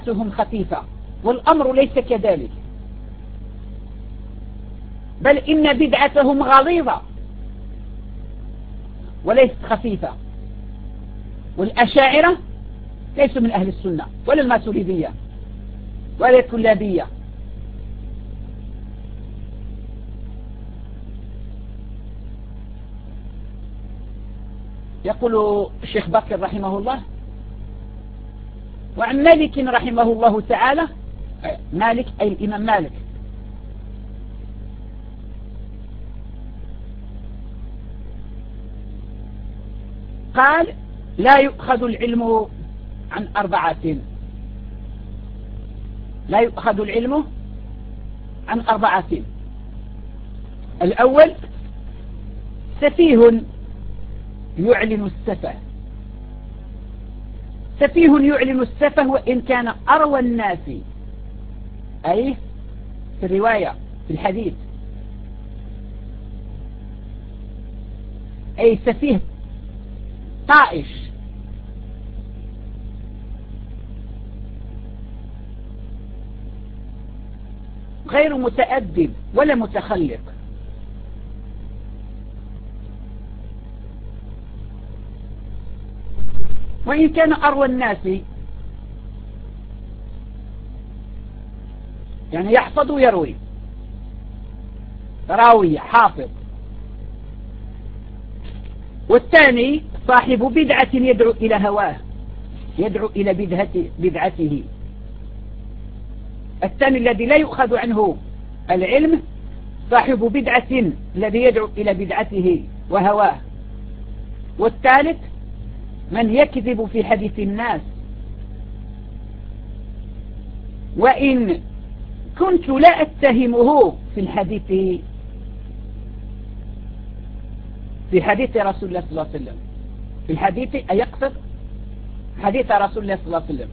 بدعتهم خفيفة، والأمر ليس كذلك، بل إن بدعتهم غليظة وليست خفيفة. والأشاعرة ليسوا من أهل السنة ولا الماتريدية ولا الكلابية. يقول الشيخ بكر رحمه الله: وعن مالك رحمه الله تعالى، مالك أي الإمام مالك، قال: لا يؤخذ العلم عن أربعة. لا يؤخذ العلم عن أربعة: الأول سفيه يعلن السفه. سفيه يعلن السفه وإن كان أروى الناس، أي في الرواية في الحديث، أي سفيه طائش غير متأدب ولا متخلق. وإن كان أروى الناس، يعني يحفظ ويروي، راوي حافظ. والثاني صاحب بدعة يدعو إلى هواه، يدعو إلى بدعته. الثاني الذي لا يؤخذ عنه العلم صاحب بدعة الذي يدعو إلى بدعته وهواه. والثالث من يكذب في حديث الناس. وإن كنت لا أتهمه في الحديث، في حديث رسول الله صلى الله عليه وسلم، في الحديث يقصد حديث رسول الله صلى الله عليه وسلم.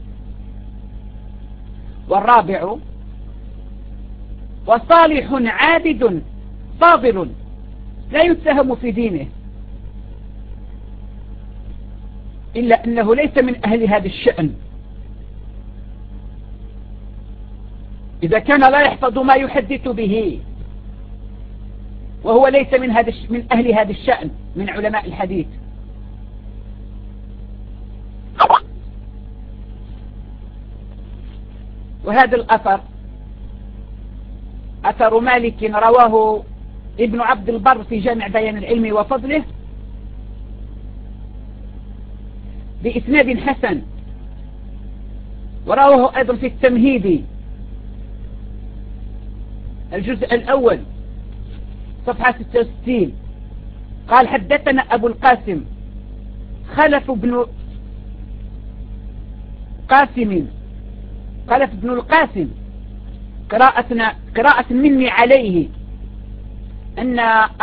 والرابع وصالح عابد فاضل لا يتهم في دينه، إلا أنه ليس من أهل هذا الشأن. إذا كان لا يحفظ ما يحدث به وهو ليس من أهل هذا الشأن من علماء الحديث. وهذا الأثر أثر مالك رواه ابن عبد البر في جامع بيان العلم وفضله بإسناد حسن، ورواه أيضا في التمهيد الجزء الأول صفحة 66. قال: حدثنا أبو القاسم خلف بن القاسم قراءة مني عليه أن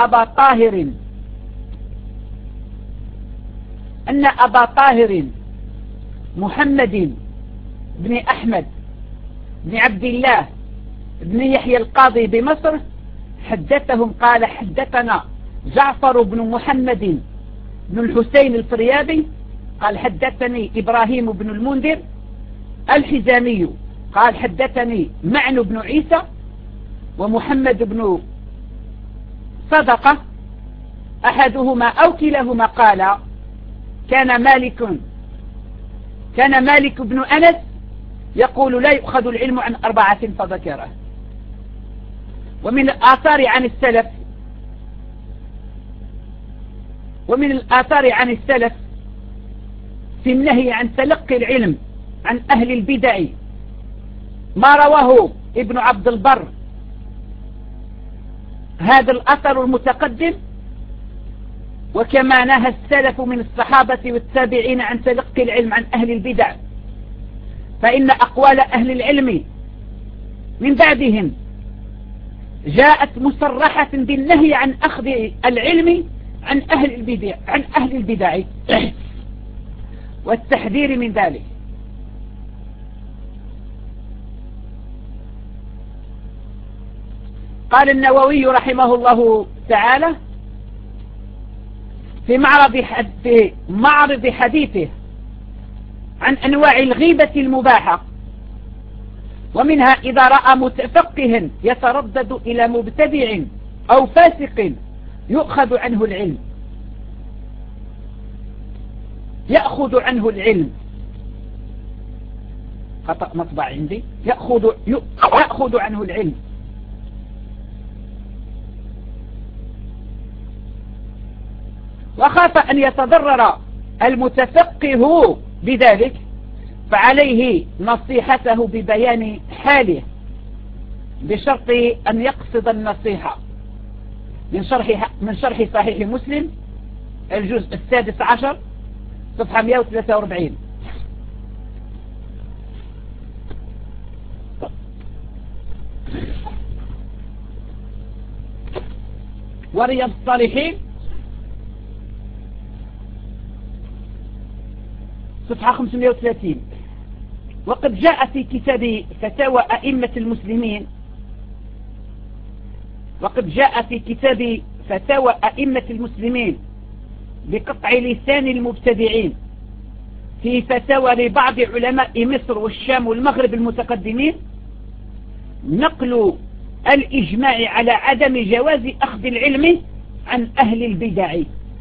أبا طاهر محمد بن أحمد بن عبد الله بن يحيى القاضي بمصر حدثهم قال: حدثنا جعفر بن محمد بن الحسين الفريابي قال: حدثني إبراهيم بن المنذر الحزامي قال: حدثني معن بن عيسى ومحمد بن صدقة أحدهما أو كلاهما قال: كان مالك بن أنس يقول: لا يؤخذ العلم عن أربعة فذكره. ومن الآثار عن السلف في النهي عن تلقي العلم عن أهل البدع ما رواه ابن عبد البر هذا الأثر المتقدم، وكما نهى السلف من الصحابة والتابعين عن تلقي العلم عن أهل البدع، فإن أقوال أهل العلم من بعدهم جاءت مصرحة بالنهي عن أخذ العلم عن أهل البدع والتحذير من ذلك. قال النووي رحمه الله تعالى في معرض حديثه عن أنواع الغيبة المباحة ومنها إذا رأى متفقه يتردد إلى مبتدع أو فاسق يؤخذ عنه العلم، يأخذ عنه العلم، خطأ مطبع عندي، يأخذ عنه العلم. وخاف أن يتضرر المتفقه بذلك فعليه نصيحته ببيان حاله بشرط أن يقصد النصيحة. من شرح صحيح مسلم الجزء 16 صفحة 143. ورياض الصالحين صفحة 530. وقد جاء في كتاب فتاوى أئمة المسلمين، وقد جاء في كتاب فتاوى أئمة المسلمين بقطع لسان المبتدعين في فتاوى لبعض علماء مصر والشام والمغرب المتقدمين نقل الإجماع على عدم جواز أخذ العلم عن أهل البدع.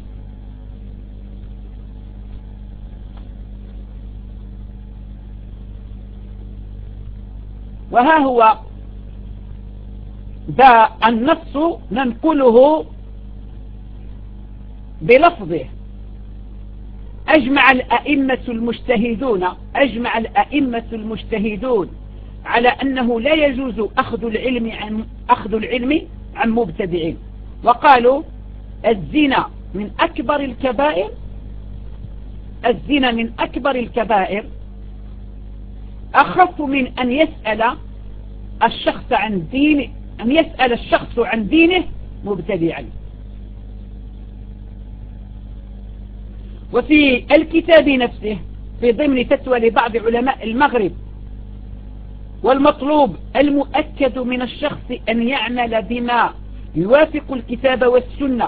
وها هو ذا النص ننقله بلفظه: أجمع الأئمة المجتهدون على أنه لا يجوز أخذ العلم عن مبتدع، وقالوا الزنا من أكبر الكبائر أخف من أن يسأل الشخص عن دينه مبتدعا. وفي الكتاب نفسه في ضمن فتوى لبعض علماء المغرب: والمطلوب المؤكد من الشخص أن يعمل بما يوافق الكتاب والسنة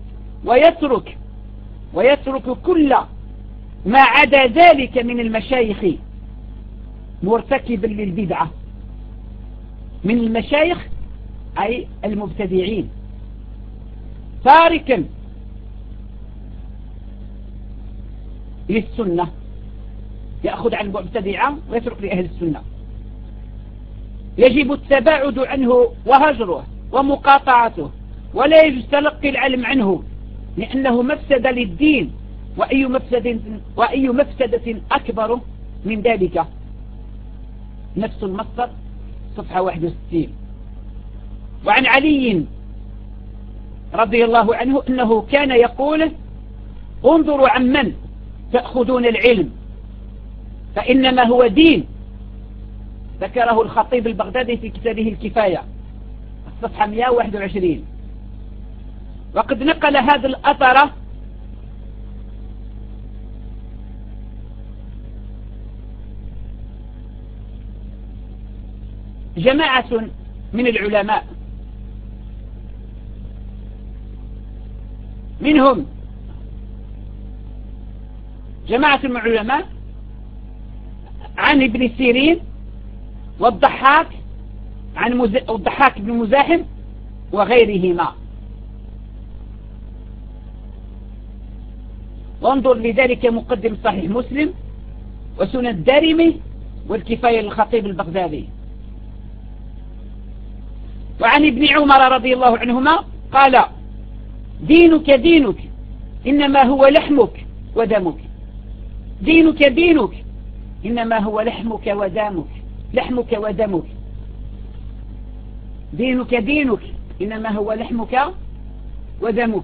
ويترك كل ما عدا ذلك من المشايخ مرتكبا للبدعة، من المشايخ أي المبتدعين، تاركا للسنة، يأخذ عن المبتدعة ويترك لأهل السنة. يجب التباعد عنه وهجره ومقاطعته، ولا يجوز تلقي العلم عنه لأنه مفسدة للدين، وأي مفسدة أكبر من ذلك. نفس المصدر صفحة 61. وعن علي رضي الله عنه أنه كان يقول: انظروا عمن تأخذون العلم فإنما هو دين. ذكره الخطيب البغدادي في كتابه الكفاية الصفحة 121. وقد نقل هذا الأثر جماعة من العلماء، منهم جماعة من العلماء عن ابن سيرين والضحاك والضحاك بن مزاحم وغيرهما. وانظر لذلك مقدم صحيح مسلم وسنن الدارمي والكفاية للخطيب البغدادي. وعن ابن عمر رضي الله عنهما قال: دينك دينك إنما هو لحمك ودمك. دينك دينك إنما هو لحمك ودمك. لحمك ودمك. دينك دينك إنما هو لحمك ودمك.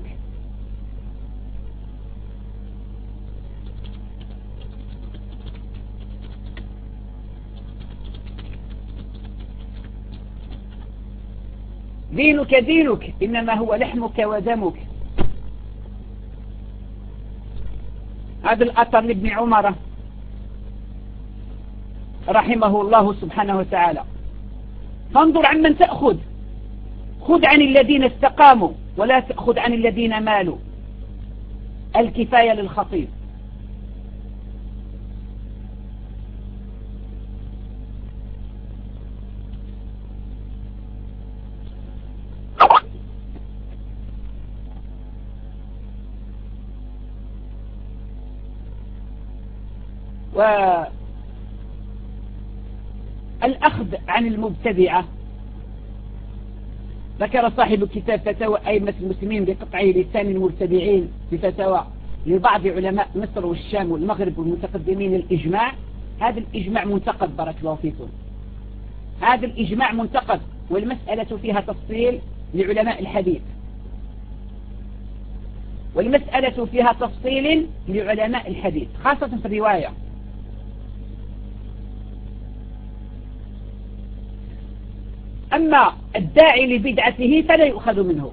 دينك دينك إنما هو لحمك ودمك. هذا الأثر لابن عمر رحمه الله سبحانه وتعالى. فانظر عن من تأخذ، خذ عن الذين استقاموا ولا تأخذ عن الذين مالوا. الكفاية للخطيب. والأخذ عن المبتدعة. ذكر صاحب الكتاب فتاوى أئمة المسلمين بقطع لسان المبتدعين بفتاوى لبعض علماء مصر والشام والمغرب والمتقدمين الإجماع. هذا الإجماع منتقد بارك الله فيكم، هذا الإجماع منتقد، والمسألة فيها تفصيل لعلماء الحديث، والمسألة فيها تفصيل لعلماء الحديث خاصة في الرواية. أما الداعي لبدعته فلا يؤخذ منه،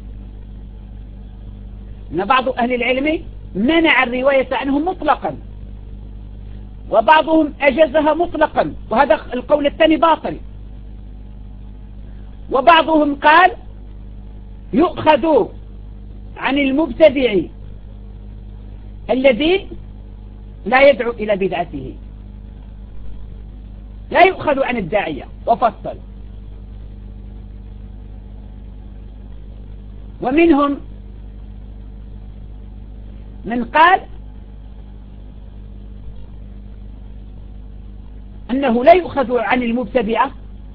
إن بعض أهل العلم منع الرواية عنه مطلقا، وبعضهم أجازها مطلقا، وهذا القول الثاني باطل. وبعضهم قال يؤخذ عن المبتدع الذي لا يدعو إلى بدعته، لا يؤخذ عن الداعية، وفصل. ومنهم من قال أنه لا يؤخذ عن المبتدعة،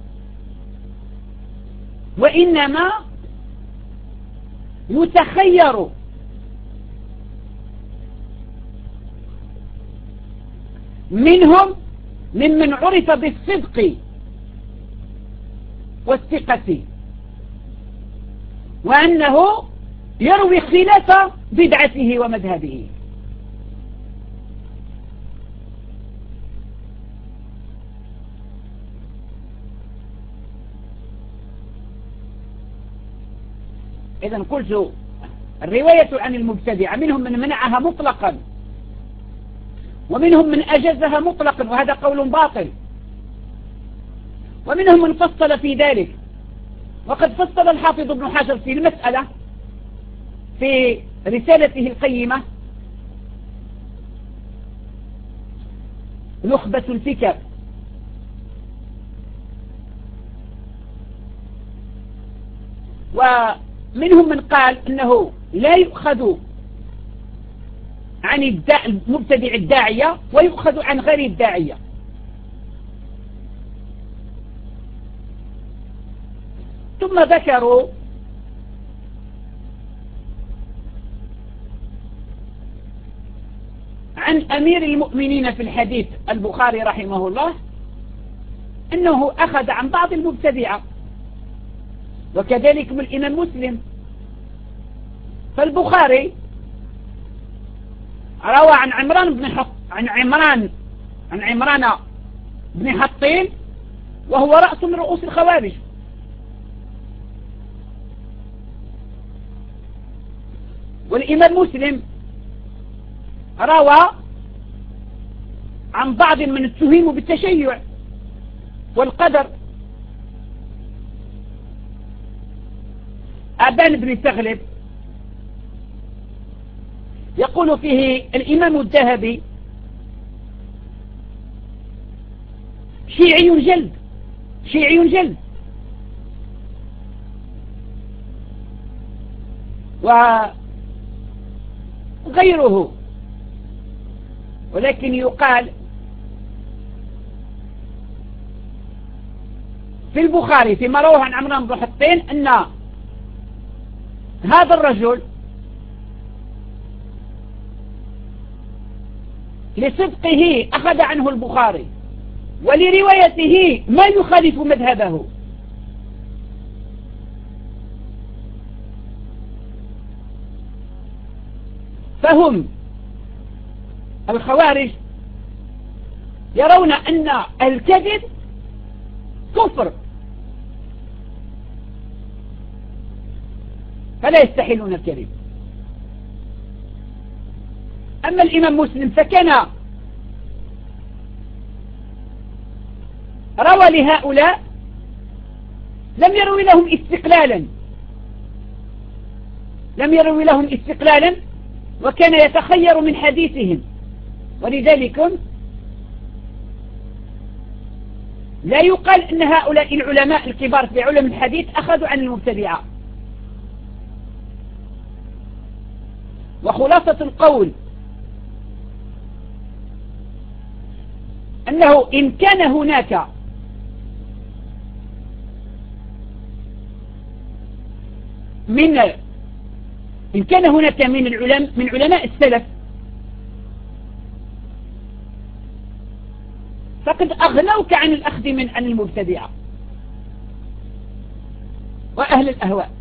وإنما يتخير منهم ممن عرف بالصدق والثقة، وأنه يروي خلاف بدعته ومذهبه. إذن قلت الرواية عن المبتدع منهم من منعها مطلقا، ومنهم من أجزها مطلقا، وهذا قول باطل، ومنهم من فصل في ذلك. وقد فصل الحافظ ابن حجر في المسألة في رسالته القيمة نخبة الفكر، ومنهم من قال أنه لا يؤخذ عن المبتدع الداعية ويؤخذ عن غير الداعية. ثم ذكروا عن أمير المؤمنين في الحديث البخاري رحمه الله أنه أخذ عن بعض المبتدعة، وكذلك من الإمام مسلم. فالبخاري روى عن عمران بن حطين وهو رأس من رؤوس الخوارج، والإمام مسلم روى عن بعض من اتهموا بالتشيع والقدر. أبان بن تغلب يقول فيه الإمام الذهبي شيعي جلد، شيعي جلد. وغيره، ولكن يقال في البخاري فيما رواه عن عمران بن حطين أن هذا الرجل لصدقه أخذ عنه البخاري، ولروايته ما يخالف مذهبه. فهم الخوارج يرون أن الكذب كفر، فلا يستحلون الكذب. أما الإمام مسلم فكان روى لهؤلاء لم يروي لهم استقلالا، لم يروي لهم استقلالا، وكان يتخير من حديثهم، ولذلك لا يقال أن هؤلاء العلماء الكبار في علم الحديث أخذوا عن المبتدعة. وخلاصة القول أنه إن كان هناك من علماء السلف فقد أغنوك عن الأخذ عن المبتدعة وأهل الأهواء.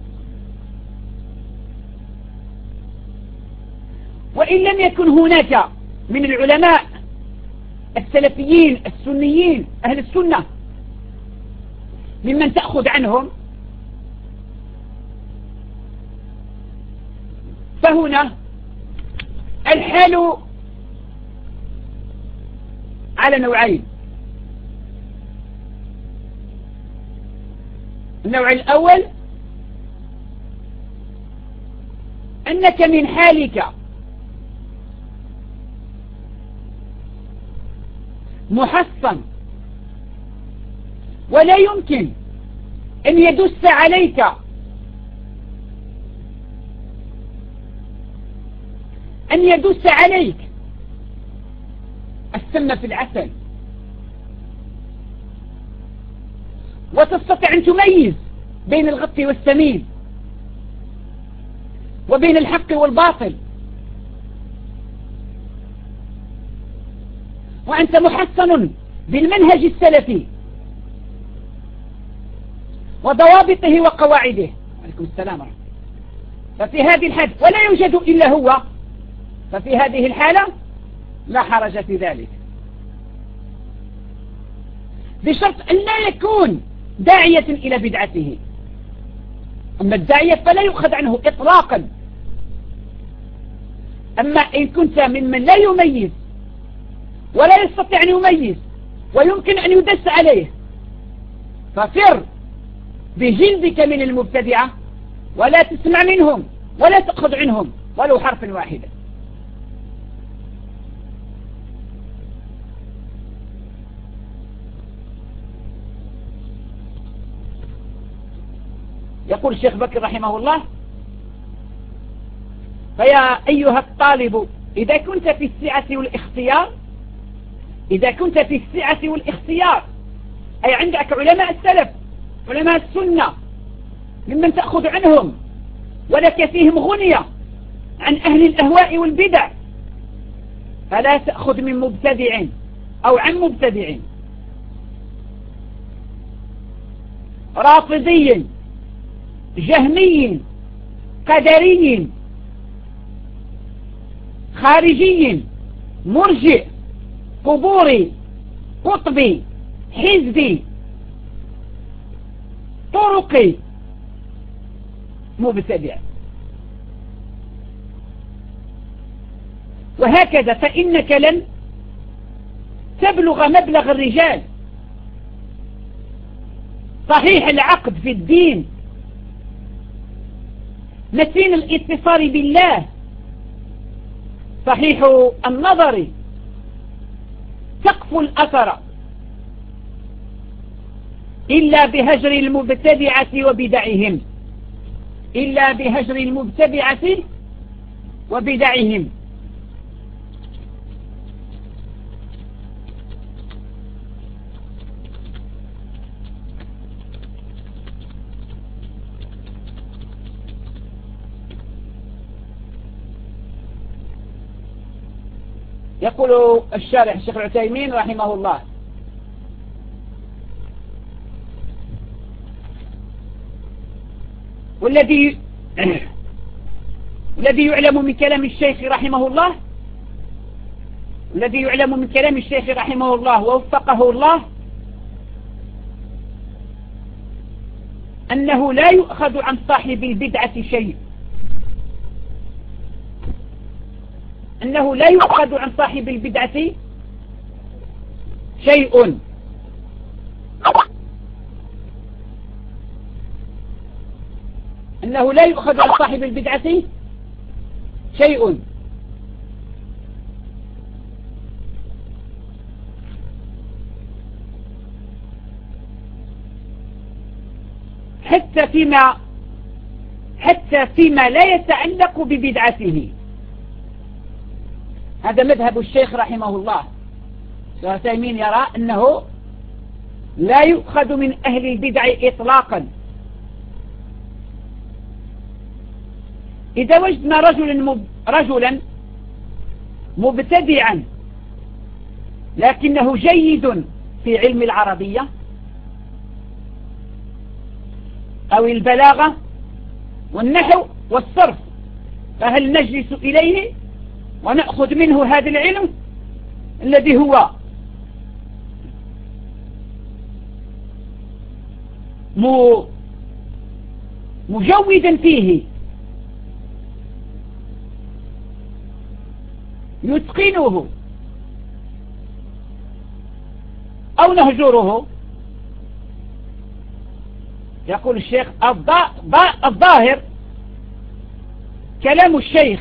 وإن لم يكن هناك من العلماء السلفيين السنيين أهل السنة ممن تأخذ عنهم، فهنا الحال على نوعين. النوع الأول أنك من حالك محصن ولا يمكن أن يدس عليك السم في العسل، وتستطيع أن تميز بين الغط والسمين وبين الحق والباطل، وأنت محصن بالمنهج السلفي وضوابطه وقواعده. عليكم السلام ورحمة. ففي هذه الحالة ولا يوجد إلا هو، ففي هذه الحالة لا حرج في ذلك، بشرط أن لا يكون داعية إلى بدعته. أما الداعية فلا يؤخذ عنه إطلاقا. أما إن كنت ممن لا يميز ولا يستطيع أن يميز ويمكن أن يدس عليه، ففر بجلدك من المبتدعة ولا تسمع منهم ولا تأخذ عنهم ولو حرفا واحدا. يقول الشيخ بكر رحمه الله: فيا أيها الطالب إذا كنت في السعة والاختيار، أي عندك علماء السلف علماء السنة ممن تأخذ عنهم ولك فيهم غنية عن أهل الأهواء والبدع، فلا تأخذ من مبتدع أو عن مبتدع رافضي جهمي قدري خارجي مرجئ قبوري قطبي حزبي طرقي مبتدع. وهكذا فإنك لن تبلغ مبلغ الرجال. صحيح العقد في الدين، متين الاتصال بالله، صحيح النظر، تقفو الأثر، إلا بهجر المبتدعة وبدعهم، إلا بهجر المبتدعة وبدعهم. يقول الشارح الشيخ العثيمين رحمه الله: والذي يعلم من كلام الشيخ رحمه الله، الذي يعلم من كلام الشيخ رحمه الله ووفقه الله، أنه لا يؤخذ عن صاحب البدعة شيء، أنه لا يؤخذ عن صاحب البدعة شيء، أنه لا يؤخذ عن صاحب البدعة شيء، حتى فيما لا يتعلق ببدعته. هذا مذهب الشيخ رحمه الله، ابن عثيمين يرى أنه لا يؤخذ من أهل البدع إطلاقا. إذا وجدنا رجلا مبتدعا لكنه جيد في علم العربية أو البلاغة والنحو والصرف، فهل نجلس إليه ونأخذ منه هذا العلم الذي هو مجودا فيه يتقنه، أو نهجره؟ يقول الشيخ الظاهر كلام الشيخ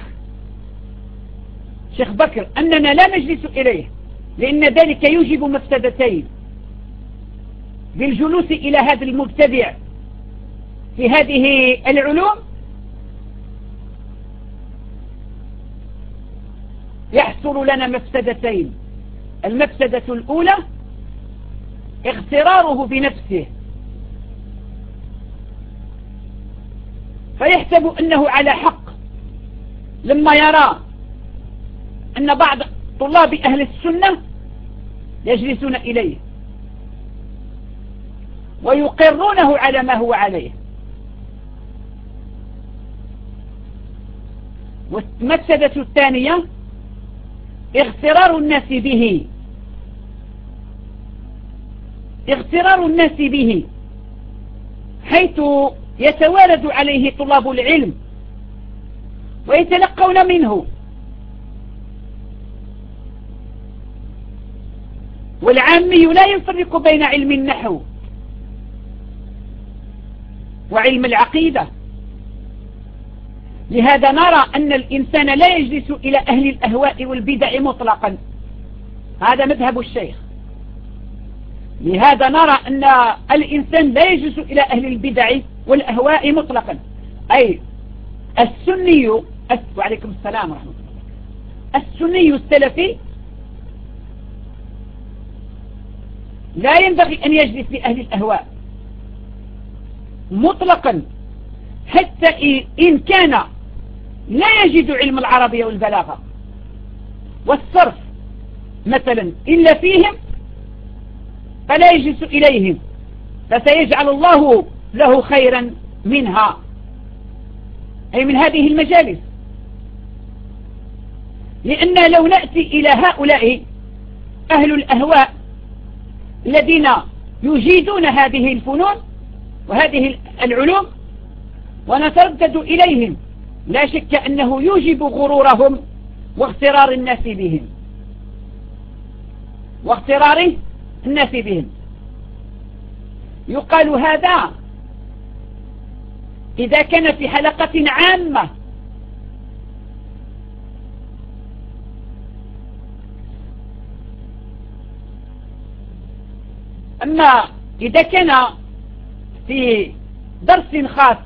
بكر أننا لا نجلس إليه، لأن ذلك يوجب مفسدتين بالجلوس إلى هذا المبتدع في هذه العلوم. يحصل لنا مفسدتين: المفسدة الأولى اغتراره بنفسه، فيحسب أنه على حق لما يرى أن بعض طلاب أهل السنة يجلسون إليه ويقرونه على ما هو عليه. والمفسدة الثانية اغترار الناس به حيث يتوارد عليه طلاب العلم ويتلقون منه، والعامي لا يفرق بين علم النحو وعلم العقيدة. لهذا نرى أن الإنسان لا يجلس إلى أهل الأهواء والبدع مطلقا، هذا مذهب الشيخ. لهذا نرى أن الإنسان لا يجلس إلى أهل البدع والأهواء مطلقا، أي السني، وعليكم السلام ورحمة الله، السني السلفي لا ينبغي أن يجلس لأهل الأهواء مطلقا، حتى إن كان لا يجد علم العربية والبلاغة والصرف مثلا إلا فيهم، فلا يجلس إليهم، فسيجعل الله له خيرا منها، أي من هذه المجالس. لأن لو نأتي إلى هؤلاء أهل الأهواء الذين يجيدون هذه الفنون وهذه العلوم ونتردد إليهم، لا شك أنه يوجب غرورهم واغترار الناس بهم. يقال هذا إذا كان في حلقة عامة، أما إذا كان في درس خاص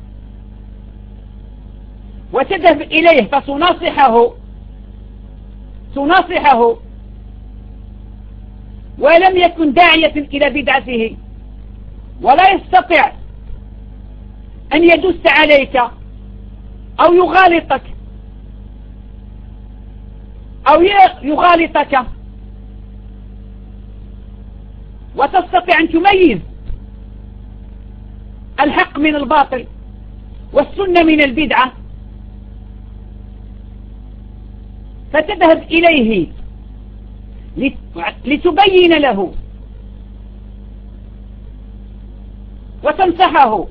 وتذهب إليه فتناصحه ولم يكن داعية إلى بدعته ولا يستطيع أن يدس عليك أو يغالطك وتستطيع أن تميز الحق من الباطل والسنة من البدعة، فتذهب إليه لتبين له وتنصحه،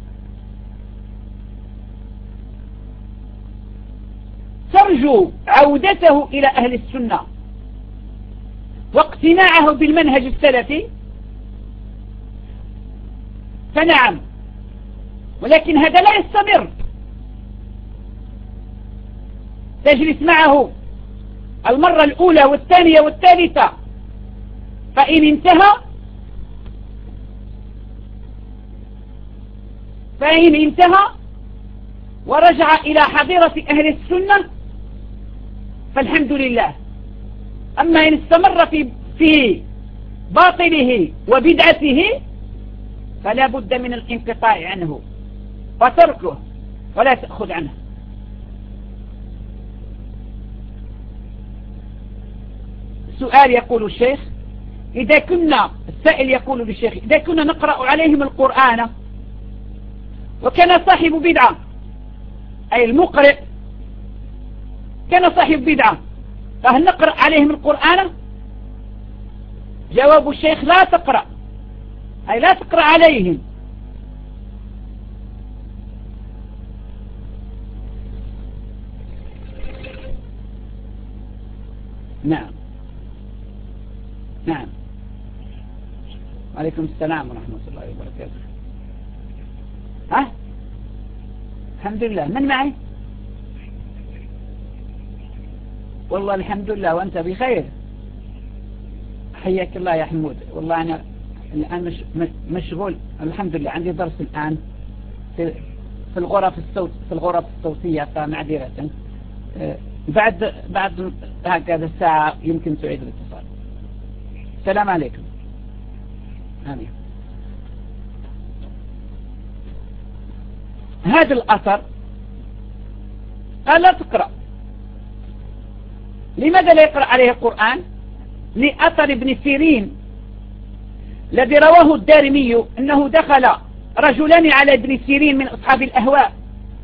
ترجو عودته إلى أهل السنة واقتناعه بالمنهج السلفي، فنعم، ولكن هذا لا يستمر. تجلس معه المرة الأولى والثانية والثالثة، فإن انتهى ورجع إلى حضيرة أهل السنة فالحمد لله. أما إن استمر في في باطله وبدعته فلا بد من الانقطاع عنه وتركه ولا تأخذ عنه. سؤال يقول الشيخ السائل يقول للشيخ إذا كنا نقرأ عليهم القرآن وكان صاحب بدعة، أي المقرئ كان صاحب بدعة، فهل نقرأ عليهم القرآن؟ جواب الشيخ لا تقرأ، أي لا تقرأ عليهم. نعم نعم. وعليكم السلام ورحمة الله وبركاته. الحمد لله. من معي؟ والله الحمد لله وأنت بخير. حياك الله يا حمود. والله أنا الآن مشغول الحمد لله، عندي درس الآن في الغرف الصوتية، فمعذرة بعد هكذا الساعة يمكن تعيد الاتصال. السلام عليكم. آمين. هذا الأثر قال لا تقرأ. لماذا لا يقرأ عليه القرآن؟ لأثر ابن سيرين الذي رواه الدارمي أنه دخل رجلان على ابن سيرين من أصحاب الأهواء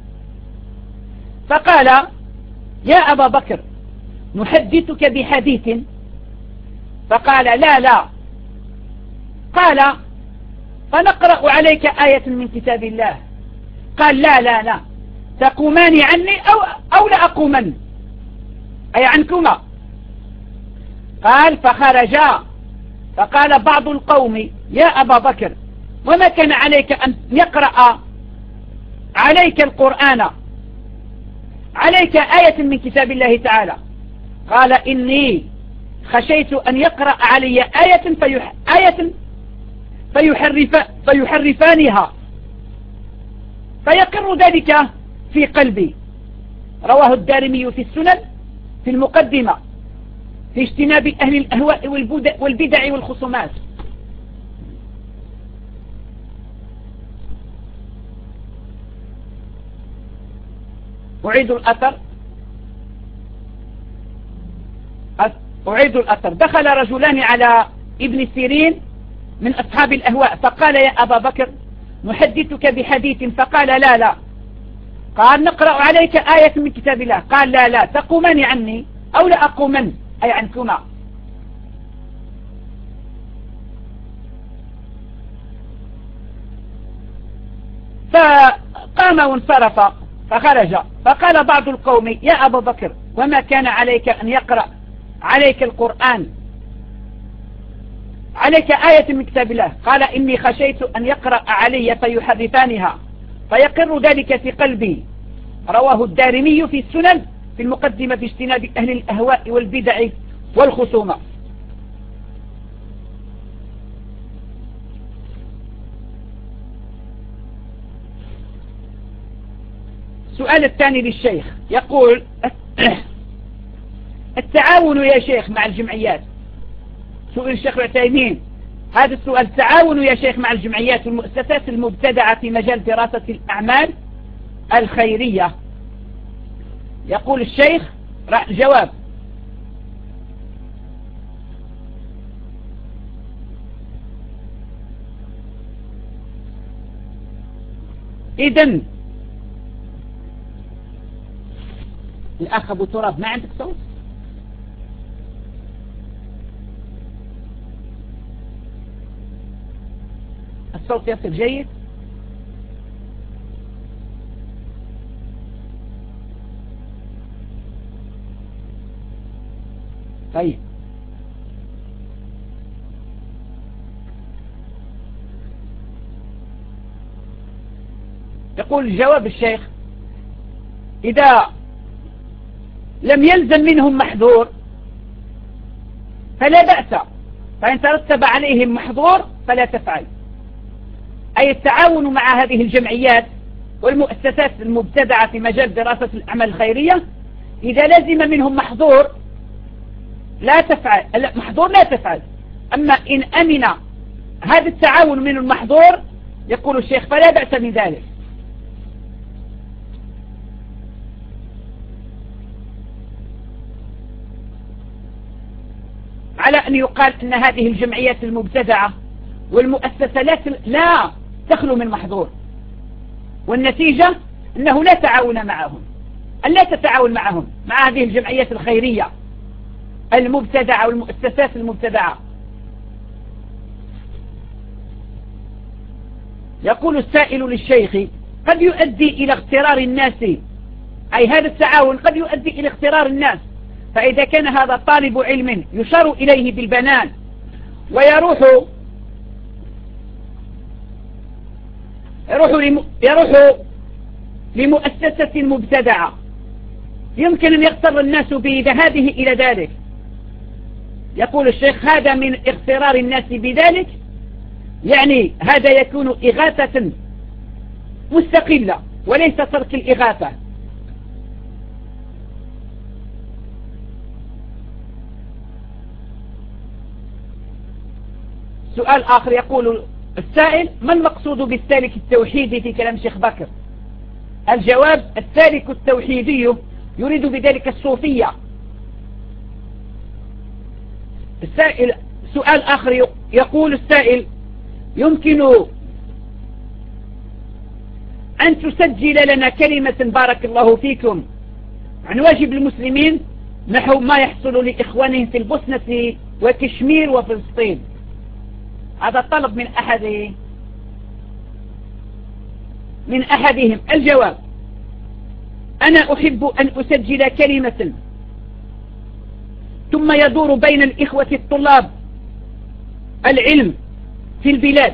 فقال يا أبا بكر نحدثك بحديث، فقال لا قال فنقرأ عليك آية من كتاب الله، قال لا تقومان عني أو لا أقومن، أي عنكما. قال فخرجا فقال بعض القوم يا أبا بكر وما كان عليك أن يقرأ عليك القرآن عليك آية من كتاب الله تعالى؟ قال إني خشيت أن يقرأ علي آية فيحرفانها فيقر ذلك في قلبي. رواه الدارمي في السنن في المقدمة في اجتناب أهل الأهواء والبدع والخصومات. أعيد الأثر. دخل رجلان على ابن سيرين من أصحاب الأهواء فقال يا أبا بكر نحدثك بحديث، فقال لا قال نقرأ عليك آية من كتاب الله، قال لا تقومان عني أو لا أقومن، أي عنكما. فقام وانصرف فخرج فقال بعض القوم يا أبا بكر وما كان عليك أن يقرأ عليك القرآن عليك آية من كتاب الله؟ قال إني خشيت أن يقرأ علي فيحرفانها فيقر ذلك في قلبي. رواه الدارمي في السنن في المقدمة في اجتناب أهل الأهواء والبدع والخصومة. السؤال الثاني للشيخ يقول التعاون يا شيخ مع الجمعيات. سؤال الشيخ عثيمين هذا السؤال، التعاون يا شيخ مع الجمعيات والمؤسسات المبتدعة في مجال دراسة الأعمال الخيرية. يقول الشيخ جواب إذن الأخ أبو تراب ما عندك صوت؟ الصوت يصل جيد؟ طيب يقول جواب الشيخ إذا لم يلزم منهم محظور فلا بأس، فإن ترتب عليهم محظور فلا تفعل. أي التعاون مع هذه الجمعيات والمؤسسات المبتدعة في مجال دراسة الأعمال الخيرية إذا لزم منهم محظور لا تفعل، محظور لا تفعل. أما إن أمن هذا التعاون من المحظور يقول الشيخ فلا بأس من ذلك. على أن يقال أن هذه الجمعيات المبتدعة والمؤسسات لا تخلو من محظور، والنتيجة أنه لا تعاون معهم، أن لا تتعاون معهم مع هذه الجمعيات الخيرية المبتدعة والمؤسسات المبتدعة. يقول السائل للشيخ قد يؤدي إلى اغترار الناس، أي هذا التعاون قد يؤدي إلى اغترار الناس، فإذا كان هذا طالب علم يشار إليه بالبنان ويروح لمؤسسة مبتدعة يمكن أن يغتر الناس بذهابه إلى ذلك. يقول الشيخ هذا من اغترار الناس بذلك، يعني هذا يكون إغاثة مستقلة وليس ترك الإغاثة. سؤال آخر يقول السائل ما المقصود بالسالك التوحيدي في كلام شيخ بكر؟ الجواب السالك التوحيدي يريد بذلك الصوفية. السائل سؤال آخر يقول السائل يمكن أن تسجل لنا كلمة بارك الله فيكم عن واجب المسلمين نحو ما يحصل لإخوانهم في البوسنة وكشمير وفلسطين؟ هذا طلب من أحدهم. الجواب أنا أحب أن أسجل كلمة ثم يدور بين الإخوة الطلاب العلم في البلاد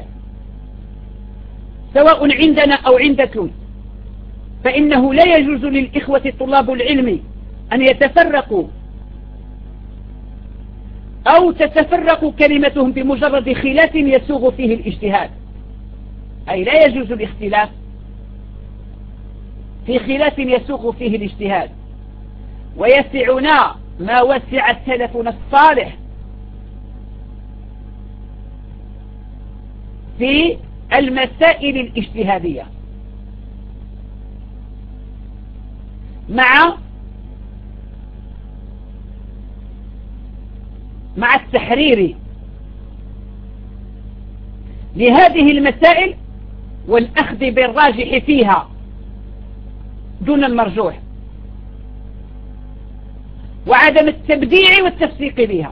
سواء عندنا أو عندكم، فإنه لا يجوز للإخوة طلاب العلم أن يتفرقوا أو تتفرق كلمتهم بمجرد خلاف يسوغ فيه الاجتهاد، أي لا يجوز الاختلاف في خلاف يسوغ فيه الاجتهاد. ويسعنا ما وسع سلفنا الصالح في المسائل الاجتهادية مع التحرير لهذه المسائل والأخذ بالراجح فيها دون المرجوح، وعدم التبديع والتفسيق بها.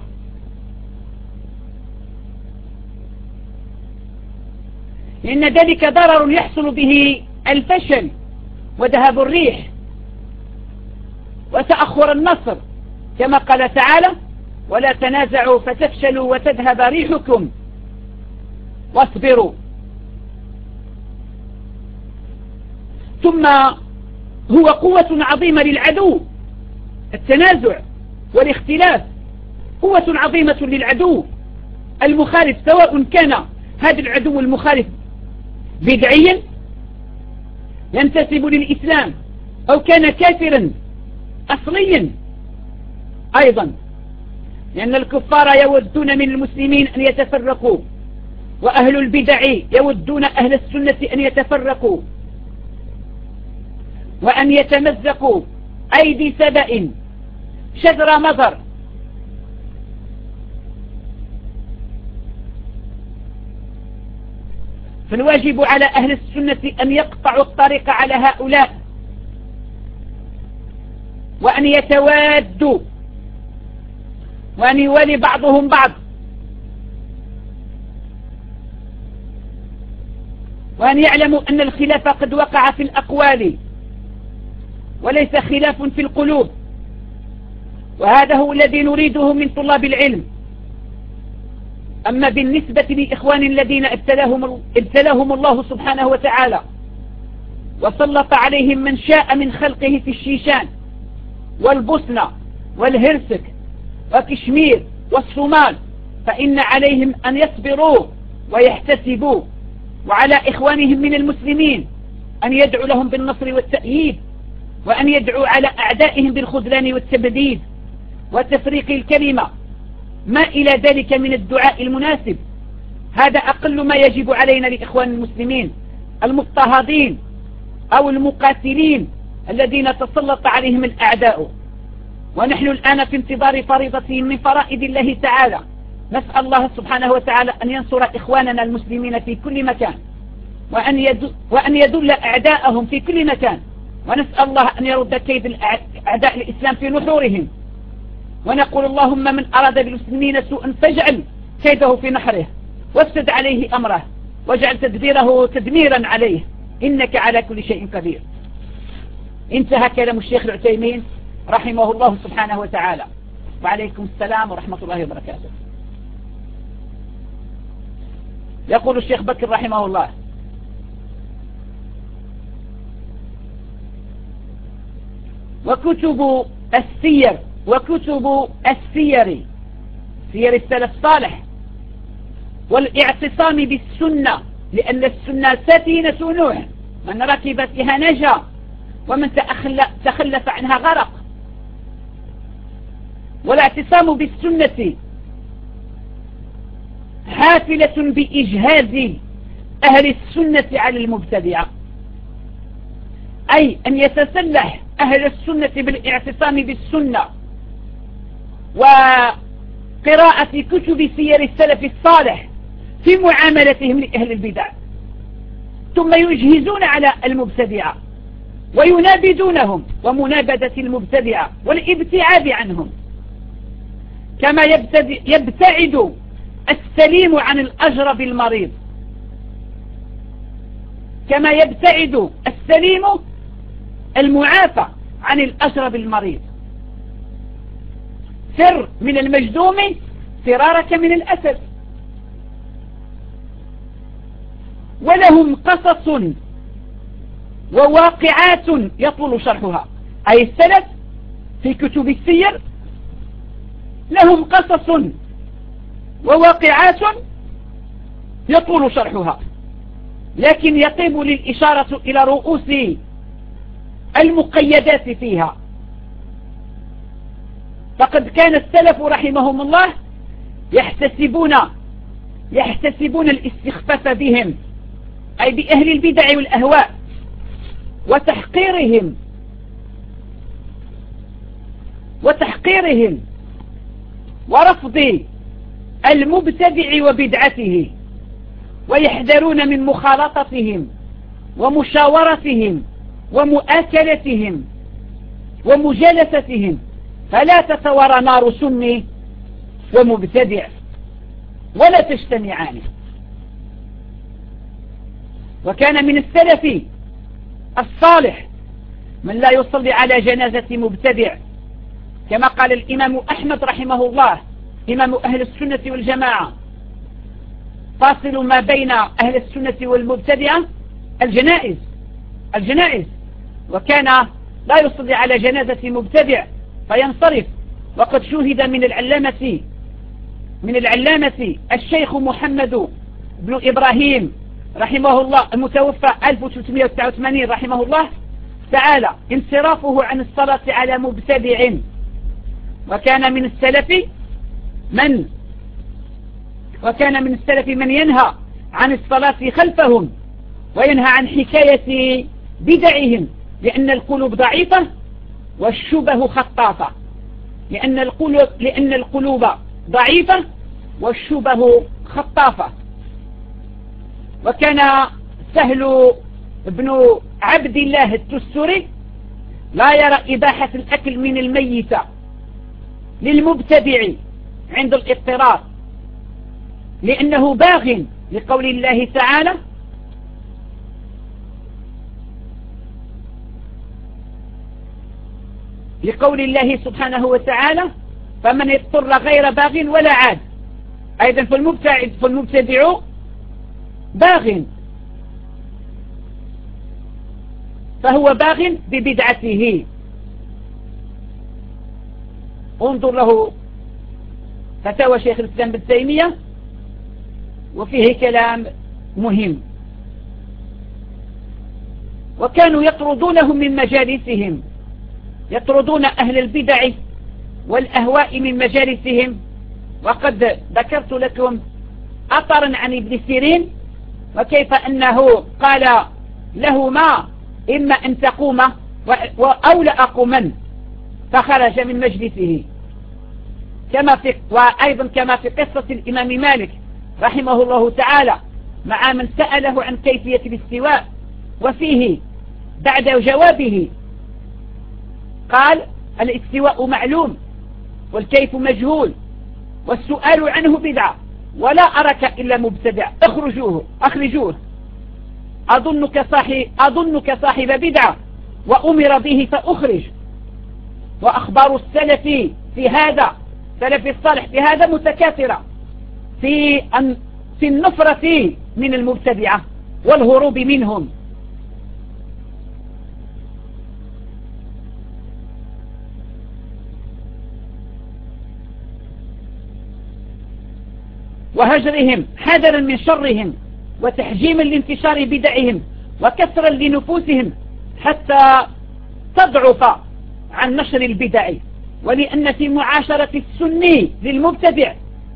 لأن ذلك ضرر يحصل به الفشل وذهاب الريح وتأخر النصر، كما قال تعالى ولا تنازعوا فتفشلوا وتذهب ريحكم واصبروا. ثم هو قوة عظيمة للعدو، التنازع والاختلاف قوة عظيمة للعدو المخالف، سواء كان هذا العدو المخالف بدعيا ينتسب للإسلام أو كان كافرا أصليا أيضا، لأن الكفار يودون من المسلمين أن يتفرقوا، وأهل البدع يودون أهل السنة أن يتفرقوا وأن يتمزقوا أيدي سبأ شذر مضر. فالواجب على أهل السنة أن يقطعوا الطريق على هؤلاء وأن يتوادوا وأن يوالي بعضهم بعض، وأن يعلموا أن الخلاف قد وقع في الأقوال وليس خلاف في القلوب، وهذا هو الذي نريده من طلاب العلم. أما بالنسبة لإخوان الذين ابتلاهم الله سبحانه وتعالى وسلط عليهم من شاء من خلقه في الشيشان والبوسنة والهرسك وكشمير والصومال، فإن عليهم أن يصبروا ويحتسبوا، وعلى إخوانهم من المسلمين أن يدعوا لهم بالنصر والتأييد، وأن يدعوا على أعدائهم بالخذلان والتبديد وتفريق الكلمة ما إلى ذلك من الدعاء المناسب. هذا أقل ما يجب علينا لإخوان المسلمين المضطهدين أو المقاتلين الذين تسلط عليهم الأعداء، ونحن الآن في انتظار فريضة من فرائض الله تعالى. نسأل الله سبحانه وتعالى أن ينصر إخواننا المسلمين في كل مكان، وأن يدل أعداءهم في كل مكان، ونسأل الله أن يرد كيد أعداء الإسلام في نحورهم، ونقول اللهم من أراد بالمسلمين سوءا فاجعل كيده في نحره وافسد عليه أمره واجعل تدبيره تدميرا عليه إنك على كل شيء قدير. انتهى كلام الشيخ العثيمين رحمه الله سبحانه وتعالى. وعليكم السلام ورحمة الله وبركاته. يقول الشيخ بكر رحمه الله: وكتب السير سير السلف الصالح والاعتصام بالسنة، لأن السنة سفينة نوح، من ركب فيها نجا ومن تخلف عنها غرق. والاعتصام بالسنة حافلة بإجهاز أهل السنة على المبتدعة، أي أن يتسلح أهل السنة بالاعتصام بالسنة وقراءة كتب سير السلف الصالح في معاملتهم لأهل البدع، ثم يجهزون على المبتدعة وينابذونهم ومنابذة المبتدعة والابتعاد عنهم، كما يبتعد السليم عن الأجرب المريض، كما يبتعد السليم المعافى عن الأجرب المريض. فر من المجذوم فرارك من الأسد. ولهم قصص وواقعات يطول شرحها، أي السلف في كتب السير لهم قصص وواقعات يطول شرحها، لكن يطيب للإشارة إلى رؤوس المقيدات فيها. فقد كان السلف رحمهم الله يحتسبون الاستخفاف بهم، أي بأهل البدع والأهواء، وتحقيرهم ورفض المبتدع وبدعته، ويحذرون من مخالطتهم ومشاورتهم ومؤاكلتهم ومجالستهم، فلا تتورى نار سني ومبتدع ولا تجتمعان. وكان من السلف الصالح من لا يصلي على جنازة مبتدع، كما قال الإمام أحمد رحمه الله إمام أهل السنة والجماعة: فاصل ما بين أهل السنة والمبتدعة الجنائز. وكان لا يصلي على جنازة مبتدع فينصرف. وقد شوهد من العلامة الشيخ محمد بن إبراهيم رحمه الله المتوفى 1389 رحمه الله تعالى انصرافه عن الصلاة على مبتدع. وكان من السلف من ينهى عن الصلاة خلفهم وينهى عن حكاية بدعهم، لأن القلوب ضعيفة والشبه خطافة، لأن القلوب ضعيفة والشبه خطافة. وكان سهل بن عبد الله التستري لا يرى إباحة الأكل من الميتة للمبتدع عند الاضطرار، لأنه باغ لقول الله تعالى: لقول الله سبحانه وتعالى: فمن اضطر غير باغ ولا عاد. أيضا فالمبتدع باغ، فهو باغ ببدعته. انظر له فتاوى شيخ الإسلام ابن تيمية وفيه كلام مهم. وكانوا يطردونهم من مجالسهم، يطردون أهل البدع والأهواء من مجالسهم وقد ذكرت لكم أثرا عن ابن سيرين وكيف أنه قال لهما إما أن تقوم أو لأقومن، فخرج من مجلسه، وأيضا كما في قصة الإمام مالك رحمه الله تعالى مع من سأله عن كيفية الاستواء، وفيه بعد جوابه قال الاستواء معلوم والكيف مجهول والسؤال عنه بدعة ولا أرك إلا مبتدع، أخرجوه أظنك صاحب بدعة، وأمر به فأخرج. وأخبار السلف في هذا، سلف الصالح في هذا متكاثرة في النفرة من المبتدعة والهروب منهم. وهجرهم حذرا من شرهم وتحجيما لانتشار بدعهم وكسرا لنفوسهم حتى تضعف عن نشر البدع، ولأن في معاشرة السني للمبتدع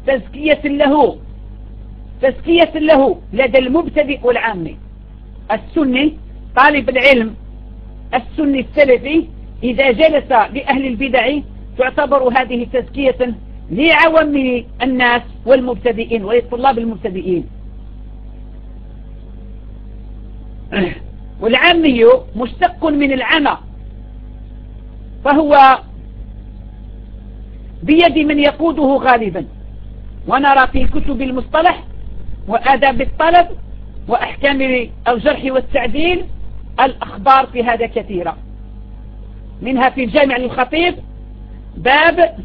تزكية له لدى المبتدئ والعامي. السني طالب العلم السني السلفي إذا جلس لأهل البدع تعتبر هذه تزكية لعوام الناس والمبتدئين وللطلاب المبتدئين. والعامي مشتق من العمى، فهو بيد من يقوده غالبا. ونرى في كتب المصطلح وآداب الطلب وأحكام الجرح والتعديل الأخبار في هذا كثيرة، منها في الجامع للخطيب باب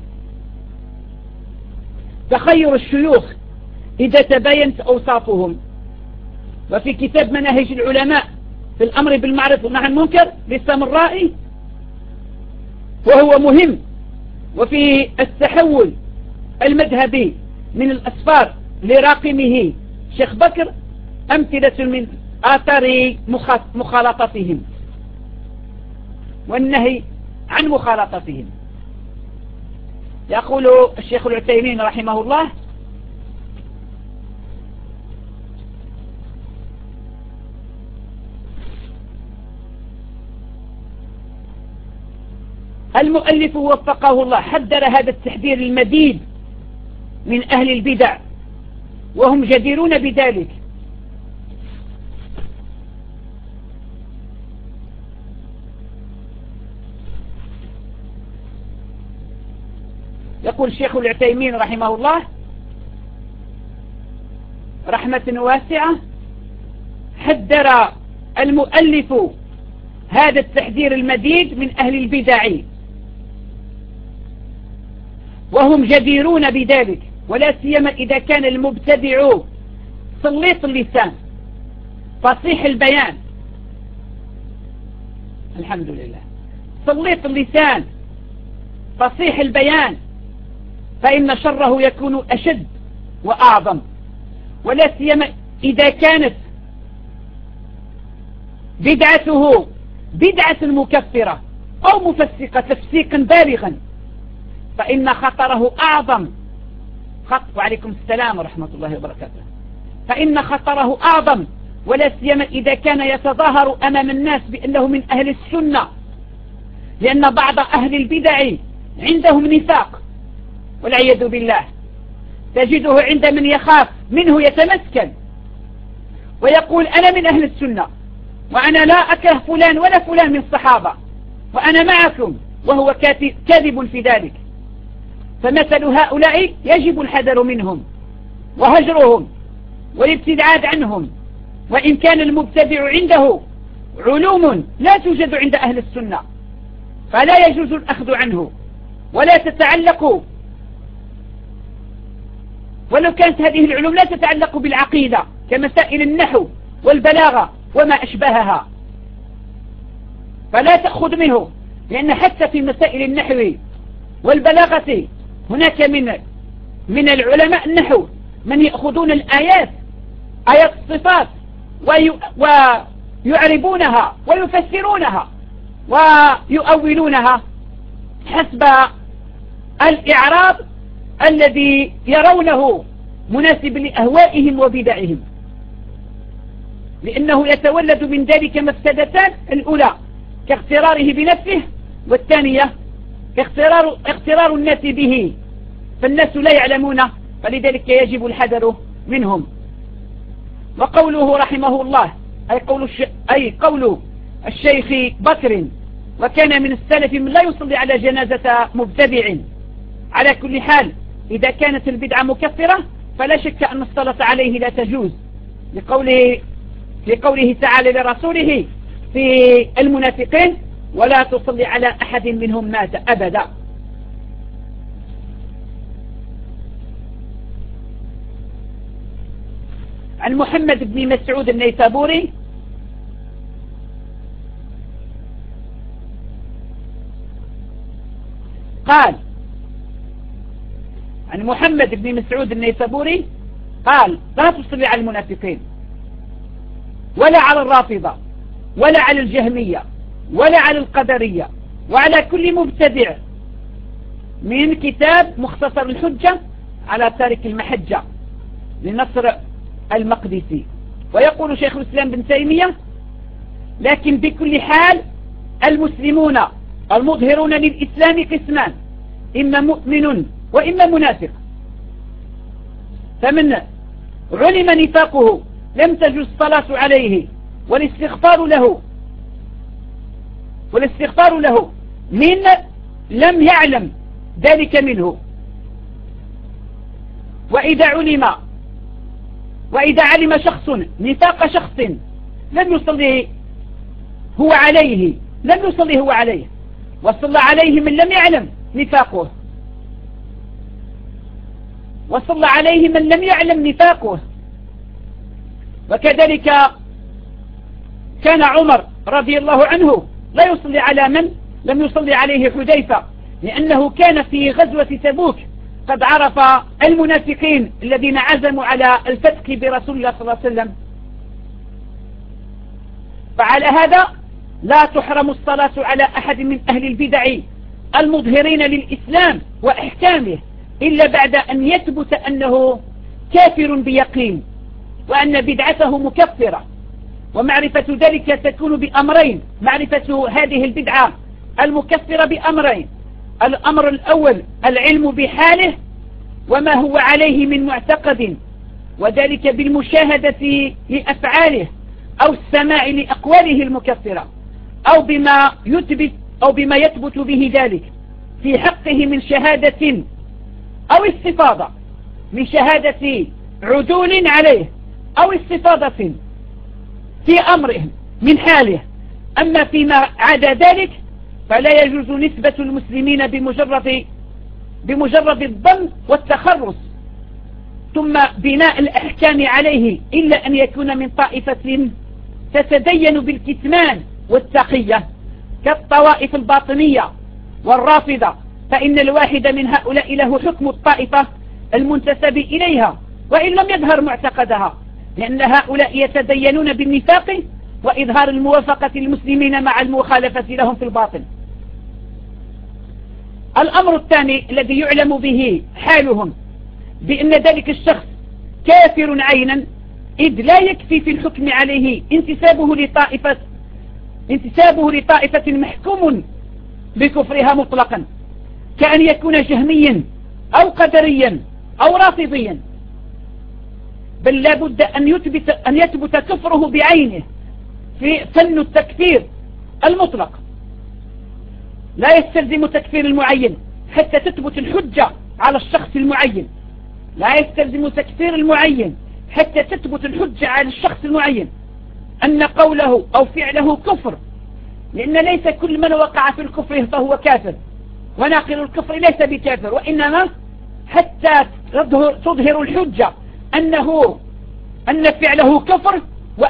تخير الشيوخ إذا تباينت أوصافهم، وفي كتاب مناهج العلماء في الأمر بالمعروف والنهي عن المنكر للسامرائي وهو مهم، وفي التحول المذهبي من الأسفار لراقمه شيخ بكر أمثلة من آثار مخالطتهم والنهي عن مخالطتهم. يقول الشيخ العثيمين رحمه الله: المؤلف وفقه الله حذر هذا التحذير المديد من أهل البدع وهم جديرون بذلك، يقول الشيخ العثيمين رحمه الله رحمة واسعة: حذر المؤلف هذا التحذير المديد من أهل البدع وهم جديرون بذلك، ولا سيما إذا كان المبتدع سليط اللسان فصيح البيان. الحمد لله. سليط اللسان فصيح البيان، فإن شره يكون أشد وأعظم، ولا سيما إذا كانت بدعته بدعة مكفرة أو مفسقة تفسيقا بالغا، فإن خطره أعظم. وعليكم السلام ورحمة الله وبركاته. فإن خطره أعظم، ولا سيما إذا كان يتظاهر أمام الناس بأنه من أهل السنة، لأن بعض أهل البدع عندهم نفاق والعياذ بالله. تجده عند من يخاف منه يتمسكن ويقول أنا من أهل السنة وأنا لا أكره فلان ولا فلان من الصحابة وأنا معكم، وهو كاذب في ذلك. فمثل هؤلاء يجب الحذر منهم وهجرهم والابتعاد عنهم، وإن كان المبتدع عنده علوم لا توجد عند أهل السنة فلا يجوز الأخذ عنه ولا تتعلق، ولو كانت هذه العلوم لا تتعلق بالعقيدة كمسائل النحو والبلاغة وما أشبهها فلا تأخذ منه، لأن حتى في مسائل النحو والبلاغة هناك من العلماء النحو من يأخذون الآيات آيات الصفات ويعربونها ويفسرونها ويؤولونها حسب الإعراب الذي يرونه مناسب لأهوائهم وبدعهم، لأنه يتولد من ذلك مفسدتان: الأولى كاغتراره بنفسه، والثانية اغترار الناس به، فالناس لا يعلمون، فلذلك يجب الحذر منهم. وقوله رحمه الله أي قول الشيخ بكر: وكان من السلف من لا يصلي على جنازة مبتدع. على كل حال إذا كانت البدعة مكفرة فلا شك أن الصلاة عليه لا تجوز، لقوله تعالى لرسوله في المنافقين: ولا تصلي على أحد منهم مات أبدا. عن محمد بن مسعود النيسابوري قال: عن محمد بن مسعود النيسابوري قال: لا تصلي على المنافقين ولا على الرافضة ولا على الجهمية ولا على القدرية وعلى كل مبتدع. من كتاب مختصر الحجة على تارك المحجة لنصر المقدسي. ويقول شيخ الإسلام بن تيمية: لكن بكل حال المسلمون المظهرون للإسلام قسمان: إما مؤمن وإما منافق، فمن علم نفاقه لم تجوز الصلاة عليه والاستغفار له من لم يعلم ذلك منه. وإذا علم شخص نفاق شخص لم يصلي هو عليه وصلى عليه من لم يعلم نفاقه، وكذلك كان عمر رضي الله عنه لا يصلي على من لم يصلي عليه حذيفة، لأنه كان في غزوة تبوك قد عرف المنافقين الذين عزموا على الفتك برسول الله صلى الله عليه وسلم. فعلى هذا لا تحرم الصلاة على أحد من أهل البدع المظهرين للإسلام وإحكامه إلا بعد أن يثبت أنه كافر بيقين وأن بدعته مكفرة. ومعرفة ذلك تكون بأمرين: معرفة هذه البدعة المكفرة بأمرين: الأمر الأول العلم بحاله وما هو عليه من معتقد، وذلك بالمشاهدة لأفعاله أو السماع لأقواله المكفرة، أو بما يثبت به ذلك في حقه من شهادة أو استفاضة، من شهادة عدول عليه أو استفاضة في أمره من حاله. أما فيما عدا ذلك فلا يجوز نسبة المسلمين بمجرد الظن والتخرص ثم بناء الأحكام عليه، إلا أن يكون من طائفة تتدين بالكتمان والتقية كالطوائف الباطنية والرافضة، فإن الواحد من هؤلاء له حكم الطائفة المنتسب إليها وإن لم يظهر معتقدها، لأن هؤلاء يتدينون بالنفاق وإظهار الموافقة للمسلمين مع المخالفة لهم في الباطن. الأمر الثاني الذي يعلم به حالهم بأن ذلك الشخص كافر عينا، إذ لا يكفي في الحكم عليه انتسابه لطائفة محكوم بكفرها مطلقا، كأن يكون جهميا أو قدريا أو رافضيا، بل لا بد أن يثبت كفره بعينه في فن التكفير المطلق. لا يستلزم تكفير المعين حتى تثبت الحجة على الشخص المعين، لا يستلزم تكفير المعين حتى تثبت الحجة على الشخص المعين أن قوله أو فعله كفر، لأن ليس كل من وقع في الكفر فهو كافر، وناقل الكفر ليس بكافر، وإنما حتى تظهر الحجة أن فعله كفر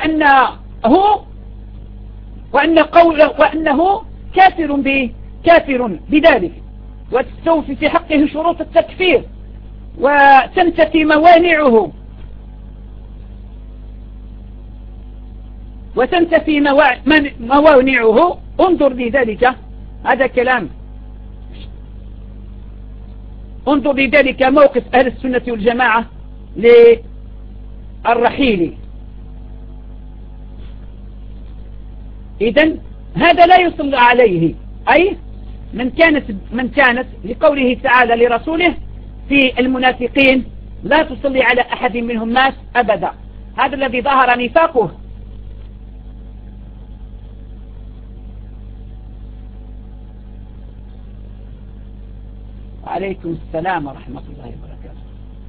وأنه كافر بذلك، وتستوفي في حقه شروط التكفير وتنتفي موانعه انظر لذلك. هذا كلام انظر لذلك موقف أهل السنة والجماعة للرحيل. إذن هذا لا يصلى عليه، أي من كانت لقوله تعالى لرسوله في المنافقين لا تصلي على أحد منهم مات أبدا. هذا الذي ظهر نفاقه. عليكم السلام ورحمة الله وبركاته.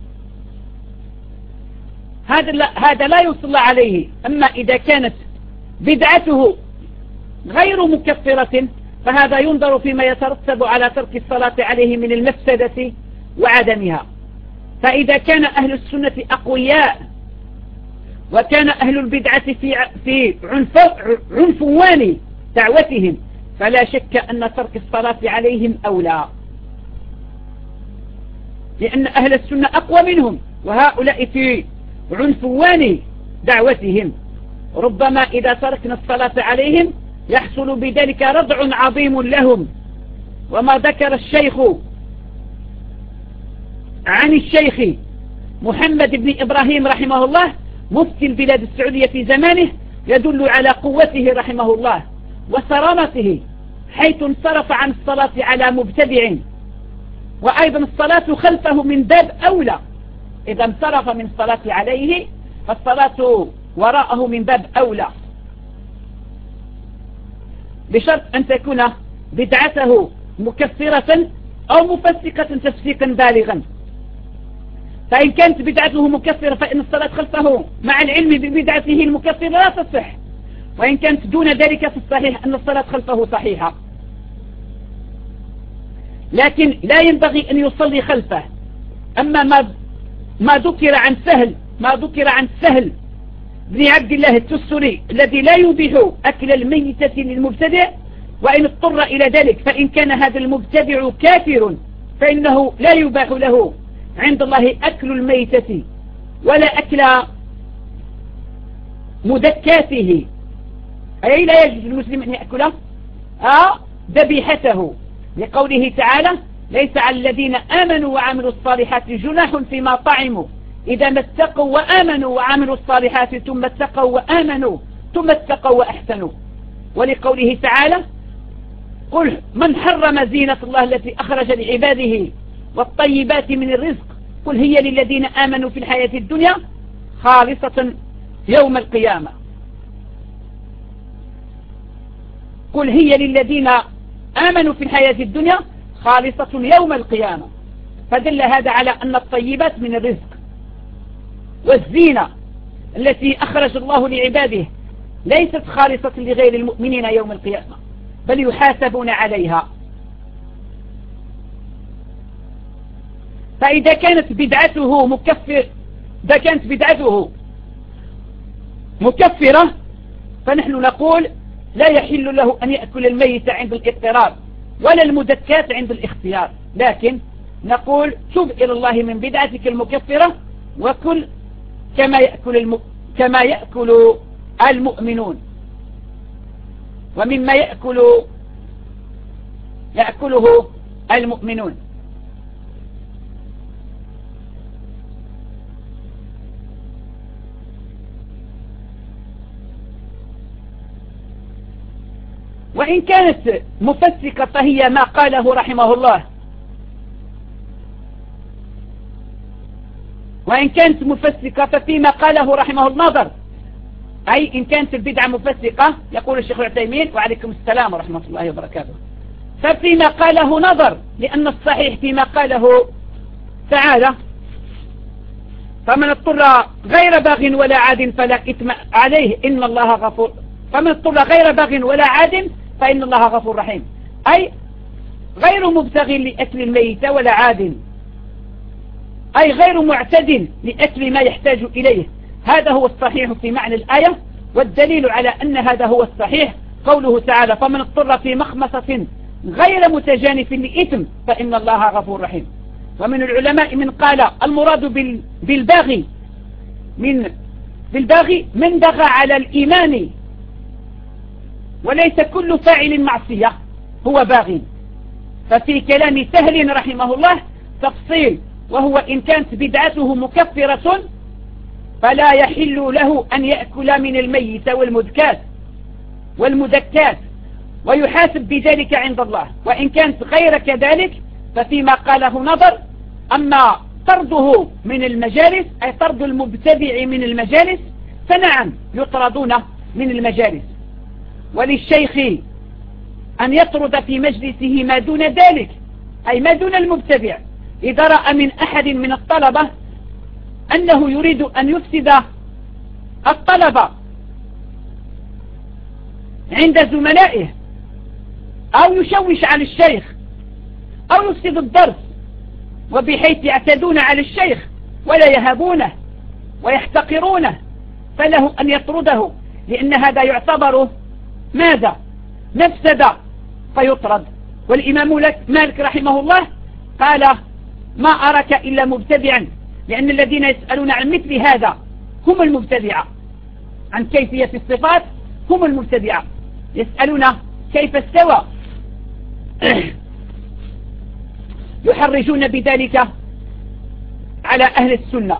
هذا لا يصلى عليه. أما إذا كانت بدعته غير مكفرة فهذا ينظر فيما يترتب على ترك الصلاة عليه من المفسدة وعدمها. فإذا كان أهل السنة أقوياء وكان أهل البدعة في عنفوان دعوتهم فلا شك أن ترك الصلاة عليهم أولى، لأن أهل السنة أقوى منهم وهؤلاء في عنفوان دعوتهم. ربما إذا تركنا الصلاة عليهم يحصل بذلك ردع عظيم لهم. وما ذكر الشيخ عن الشيخ محمد بن إبراهيم رحمه الله مفتي البلاد السعودية في زمانه يدل على قوته رحمه الله وصرامته، حيث انصرف عن الصلاة على مبتدع، وأيضا الصلاة خلفه من باب أولى. إذا انصرف من الصلاة عليه فالصلاة وراءه من باب أولى، بشرط أن تكون بدعته مكفرة أو مفسقة تفسيقا بالغا. فإن كانت بدعته مكفرة فإن الصلاة خلفه مع العلم ببدعته المكفرة لا تصح، وإن كانت دون ذلك فالصحيح أن الصلاة خلفه صحيحة. لكن لا ينبغي أن يصلي خلفه. أما ما ذكر عن سهل بن عبد الله التستري الذي لا يبيح أكل الميتة للمبتدع، وإن اضطر إلى ذلك فإن كان هذا المبتدع كافر فإنه لا يباح له عند الله أكل الميتة ولا أكل مدكاته، أي لا يجوز للمسلم أن يأكل ذبيحته، لقوله تعالى: ليس على الذين آمنوا وعملوا الصالحات جناح فيما طعموا إذا ما اتقوا وآمنوا وعملوا الصالحات ثم اتقوا وآمنوا ثم اتقوا وأحسنوا. ولقوله تعالى: قل من حرم زينة الله التي أخرج لعباده والطيبات من الرزق قل هي للذين آمنوا في الحياة الدنيا خالصة يوم القيامة. قل هي للذين آمنوا في الحياة الدنيا خالصة يوم القيامة. فدل هذا على أن الطيبات من الرزق والزينة التي أخرج الله لعباده ليست خالصة لغير المؤمنين يوم القيامة، بل يحاسبون عليها. فإذا كانت بدعته مكفرة فنحن نقول لا يحل له أن يأكل الميت عند الاضطرار ولا المدكات عند الاختيار، لكن نقول تب إلى الله من بدعتك المكفرة وكل كما يأكل المؤمنون ومما يأكله المؤمنون. وإن كانت مفسقة فهي ما قاله رحمه الله، وإن كانت مفسقة ففيما قاله رحمه النظر، أي إن كانت البدعة مفسقة يقول الشيخ العثيمين وعليكم السلام ورحمة الله وبركاته، ففيما قاله نظر، لأن الصحيح فيما قاله تعالى: فمن اضطر غير باغ ولا عاد فلا إثم عليه إن الله غفور، فمن اضطر غير باغ ولا عاد فإن الله غفور رحيم، أي غير مبتغ لأكل الميت ولا عاد، أي غير معتد لأكل ما يحتاج إليه. هذا هو الصحيح في معنى الآية، والدليل على أن هذا هو الصحيح قوله تعالى: فمن اضطر في مخمصة غير متجانف لإثم فإن الله غفور رحيم. ومن العلماء من قال المراد بالباغي من بغى على الإيمان، وليس كل فاعل معصية هو باغي. ففي كلام سهل رحمه الله تفصيل، وهو إن كانت بدعته مكفرة فلا يحل له أن يأكل من الميت والمدكات ويحاسب بذلك عند الله. وإن كانت غير كذلك ففيما قاله نظر. أما طرده من المجالس أي طرد المبتدع من المجالس فنعم يطردون من المجالس. وللشيخ أن يطرد في مجلسه ما دون ذلك أي ما دون المبتدع إذا رأى من أحد من الطلبة أنه يريد أن يفسد الطلبة عند زملائه أو يشوش على الشيخ أو يفسد الدرس، وبحيث يعتدون على الشيخ ولا يهابونه ويحتقرونه، فله أن يطرده، لأن هذا يعتبر ماذا؟ مفسدة فيطرد. والإمام مالك رحمه الله قال ما أراك إلا مبتدعا، لأن الذين يسألون عن مثل هذا هم المبتدعة، عن كيفية الصفات هم المبتدعة، يسألون كيف استوى، يحرجون بذلك على أهل السنة،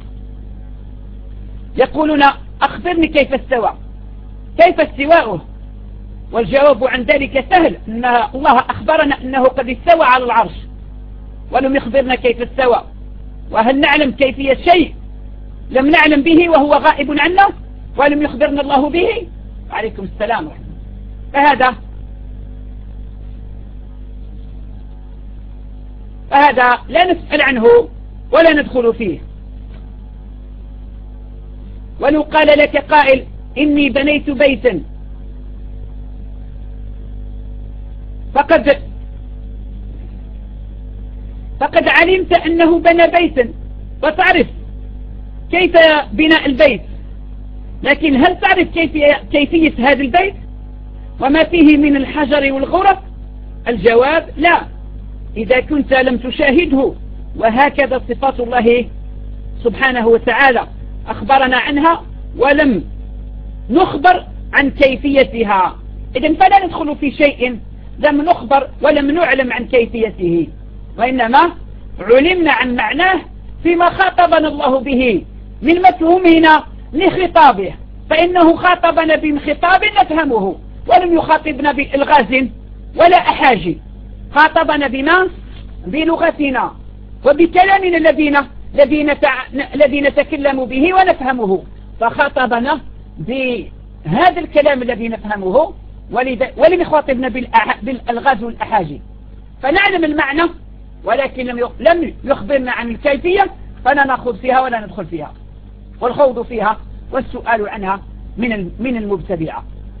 يقولون أخبرني كيف استوى، كيف استواؤه؟ والجواب عن ذلك سهل، أن الله أخبرنا أنه قد استوى على العرش ولم يخبرنا كيف استوى. وهل نعلم كيفية شيء لم نعلم به وهو غائب عنا ولم يخبرنا الله به؟ عليكم السلام. فهذا لا نسأل عنه ولا ندخل فيه. ولو قال لك قائل إني بنيت بيتا فقد علمت أنه بنى بيتا وتعرف كيف بناء البيت، لكن هل تعرف كيفية هذا البيت وما فيه من الحجر والغرف؟ الجواب لا، إذا كنت لم تشاهده. وهكذا صفات الله سبحانه وتعالى أخبرنا عنها ولم نخبر عن كيفيتها، إذن فلا ندخل في شيء لم نخبر ولم نعلم عن كيفيته، وإنما علمنا عن معناه فيما خاطبنا الله به من مفهومنا لخطابه، فإنه خاطبنا بخطاب نفهمه ولم يخاطبنا بإلغاز ولا أحاجي، خاطبنا بما بلغتنا وبكلامنا الذي نتكلم به ونفهمه، فخاطبنا بهذا الكلام الذي نفهمه ولم يخاطبنا بالألغاز والأحاجي، فنعلم المعنى ولكن لم يخبرنا عن الكيفية، فلا نخوض فيها ولا ندخل فيها، والخوض فيها والسؤال عنها من المبتدعة.